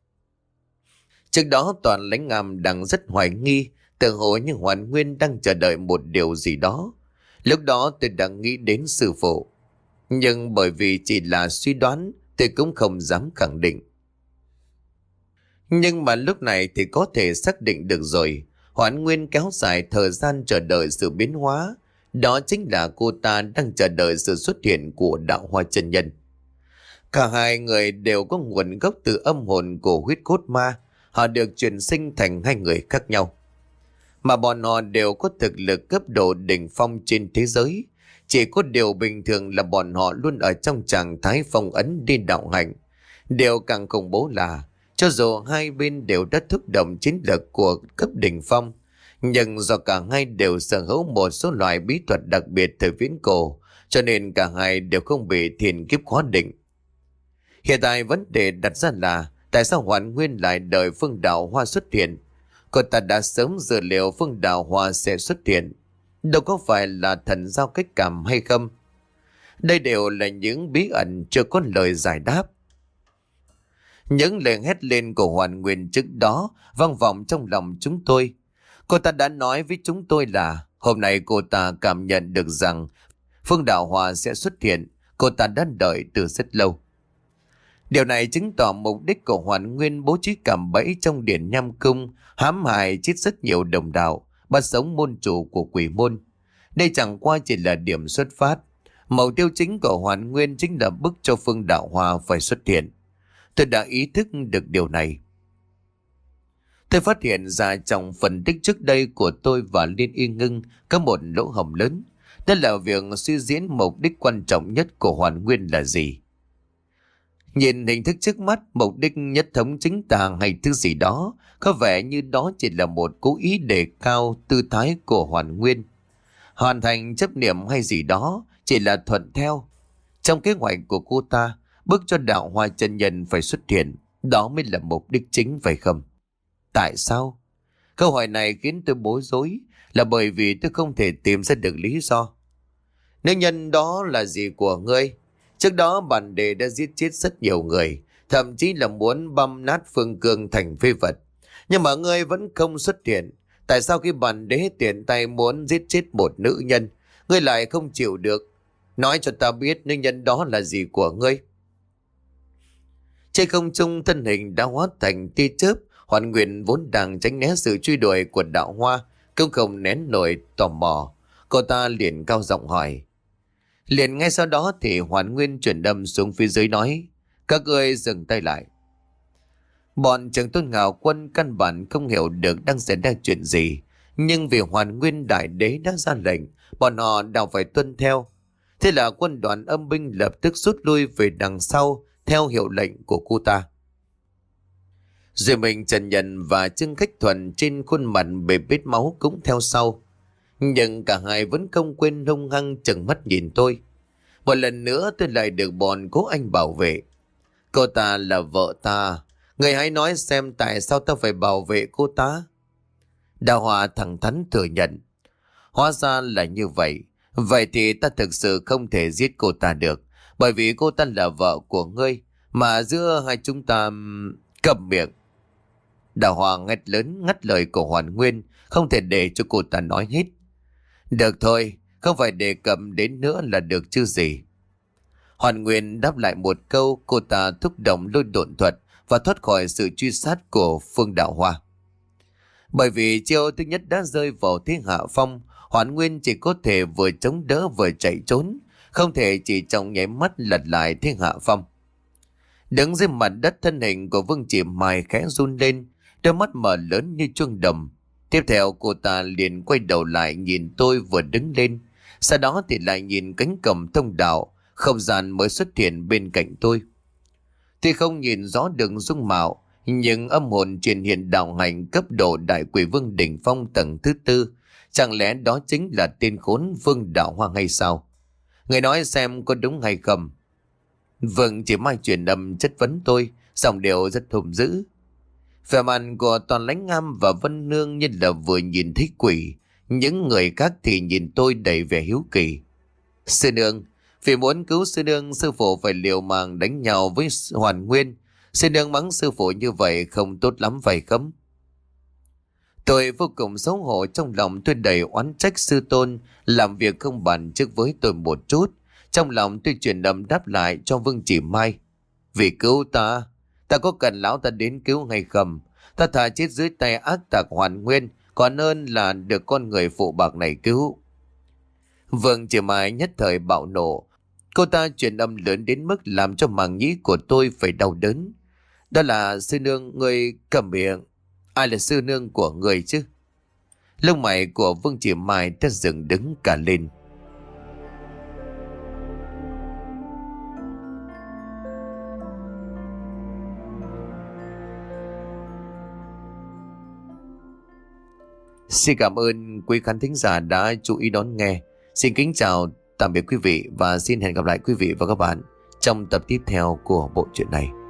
Trước đó toàn lãnh ngàm đang rất hoài nghi, tự hồ như Hoàn Nguyên đang chờ đợi một điều gì đó. Lúc đó tôi đã nghĩ đến sư phụ, nhưng bởi vì chỉ là suy đoán, tôi cũng không dám khẳng định. Nhưng mà lúc này thì có thể xác định được rồi. Hoàn Nguyên kéo dài thời gian chờ đợi sự biến hóa. Đó chính là cô ta đang chờ đợi sự xuất hiện của đạo Hoa chân nhân. Cả hai người đều có nguồn gốc từ âm hồn của huyết cốt ma. Họ được chuyển sinh thành hai người khác nhau, mà bọn họ đều có thực lực cấp độ đỉnh phong trên thế giới. Chỉ có điều bình thường là bọn họ luôn ở trong trạng thái phong ấn đi đạo hạnh. Điều càng khủng bố là cho dù hai bên đều đã thúc động chiến lực của cấp đỉnh phong, nhưng do cả hai đều sở hữu một số loại bí thuật đặc biệt thời viễn cổ, cho nên cả hai đều không bị thiên kiếp khóa định. Hiện tại vấn đề đặt ra là tại sao Hoàn Nguyên lại đợi Phương Đạo Hoa xuất hiện? Cô ta đã sớm dự liệu Phương Đạo Hoa sẽ xuất hiện. Đâu có phải là thần giao cách cảm hay không? Đây đều là những bí ẩn chưa có lời giải đáp. Những lời hét lên của Hoàn Nguyên trước đó vang vọng trong lòng chúng tôi. Cô ta đã nói với chúng tôi là hôm nay cô ta cảm nhận được rằng Phương Đạo Hoa sẽ xuất hiện. Cô ta đã đợi từ rất lâu. Điều này chứng tỏ mục đích của Hoàn Nguyên bố trí cạm bẫy trong điện Nham Cung, hãm hại chết rất nhiều đồng đạo, bắt sống môn chủ của quỷ môn. Đây chẳng qua chỉ là điểm xuất phát. Mục tiêu chính của Hoàn Nguyên chính là bức cho Phương Đạo Hoa phải xuất hiện. Tôi đã ý thức được điều này. Tôi phát hiện ra trong phân tích trước đây của tôi và Liên Y Ngưng có một lỗ hổng lớn. Đó là việc suy diễn mục đích quan trọng nhất của Hoàn Nguyên là gì. Nhìn hình thức trước mắt, mục đích nhất thống chính tà hay thứ gì đó, có vẻ như đó chỉ là một cố ý đề cao tư thái của Hoàn Nguyên. Hoàn thành chấp niệm hay gì đó chỉ là thuận theo. Trong kế hoạch của cô ta, bức cho đạo Hoa chân nhân phải xuất hiện, đó mới là mục đích chính phải không? Tại sao? Câu hỏi này khiến tôi bối rối, là bởi vì tôi không thể tìm ra được lý do. Nữ nhân đó là gì của ngươi? Trước đó bản đề đã giết chết rất nhiều người, thậm chí là muốn băm nát Phương Cương thành phế vật. Nhưng mà ngươi vẫn không xuất hiện. Tại sao khi bản đế tiện tay muốn giết chết một nữ nhân, ngươi lại không chịu được? Nói cho ta biết nữ nhân đó là gì của ngươi. Trên không trung thân hình đã hóa thành tia chớp. Hoàn Nguyên vốn đang tránh né sự truy đuổi của đạo Hoa, cũng không nén nổi tò mò. Cô ta liền cao giọng hỏi. Liền ngay sau đó thì Hoàn Nguyên chuyển đâm xuống phía dưới nói, các ngươi dừng tay lại. Bọn Trường Tôn Ngạo Quân căn bản không hiểu được đang xảy ra chuyện gì, nhưng vì Hoàn Nguyên đại đế đã ra lệnh, bọn họ đều phải tuân theo. Thế là quân đoàn âm binh lập tức rút lui về đằng sau, theo hiệu lệnh của cô ta. Rồi mình Trần Nhân và Trương Khách Thuần trên khuôn mặt bê bết máu cũng theo sau. Nhưng cả hai vẫn không quên hung hăng chừng mắt nhìn tôi. Một lần nữa tôi lại được bọn cố anh bảo vệ. Cô ta là vợ ta. Người hãy nói xem tại sao ta phải bảo vệ cô ta. Đào Hòa thẳng thắn thừa nhận. Hóa ra là như vậy. Vậy thì ta thực sự không thể giết cô ta được. Bởi vì cô ta là vợ của ngươi. Mà giữa hai chúng ta... Cầm miệng. Đào Hòa ngắt lớn ngắt lời của Hoàn Nguyên. Không thể để cho cô ta nói hết. Được thôi. Không phải đề cập đến nữa là được chứ gì. Hoàn Nguyên đáp lại một câu. Cô ta thúc động lôi độn thuật và thoát khỏi sự truy sát của Phương Đạo Hoa. Bởi vì chiêu thứ nhất đã rơi vào thế hạ phong, Hoàn Nguyên chỉ có thể vừa chống đỡ vừa chạy trốn, không thể chỉ trong nháy mắt lật lại thế hạ phong. Đứng dưới mặt đất, thân hình của Vương Chỉ Mai khẽ run lên, đôi mắt mở lớn như chuông đồng. Tiếp theo cô ta liền quay đầu lại nhìn tôi vừa đứng lên, sau đó thì lại nhìn cánh cổng thông đạo, không gian mới xuất hiện bên cạnh tôi. Tuy không nhìn rõ đường dung mạo, nhưng âm hồn truyền hiện đạo hành cấp độ đại quỷ vương đỉnh phong tầng thứ tư. Chẳng lẽ đó chính là tên khốn Vương Đạo Hoa hay sao? Người nói xem có đúng hay không? Vương Chỉ Mai truyền âm chất vấn tôi, giọng điệu rất hùng dữ. Vẻ mặt của Toàn Lãnh Ngam và Vân Nương như là vừa nhìn thấy quỷ. Những người khác thì nhìn tôi đầy vẻ hiếu kỳ. Sư nương, vì muốn cứu sư nương, sư phụ phải liều mạng đánh nhau với Hoàn Nguyên. Sư nương mắng sư phụ như vậy không tốt lắm phải không? Tôi vô cùng xấu hổ, trong lòng tôi đầy oán trách sư tôn làm việc không bàn trước với tôi một chút. Trong lòng tôi truyền âm đáp lại cho Vương Chỉ Mai. Vì cứu ta, ta có cần lão ta đến cứu hay không? Ta thà chết dưới tay ác tặc Hoàn Nguyên còn hơn là được con người phụ bạc này cứu. Vương Chỉ Mai nhất thời bạo nộ. Cô ta truyền âm lớn đến mức làm cho màng nhĩ của tôi phải đau đớn. Đó là sư nương, người cầm miệng. Ai là sư nương của người chứ? Lông mày của Vương Chỉ Mai đã dựng đứng cả lên. Xin cảm ơn quý khán thính giả đã chú ý đón nghe. Xin kính chào tạm biệt quý vị và xin hẹn gặp lại quý vị và các bạn trong tập tiếp theo của bộ truyện này.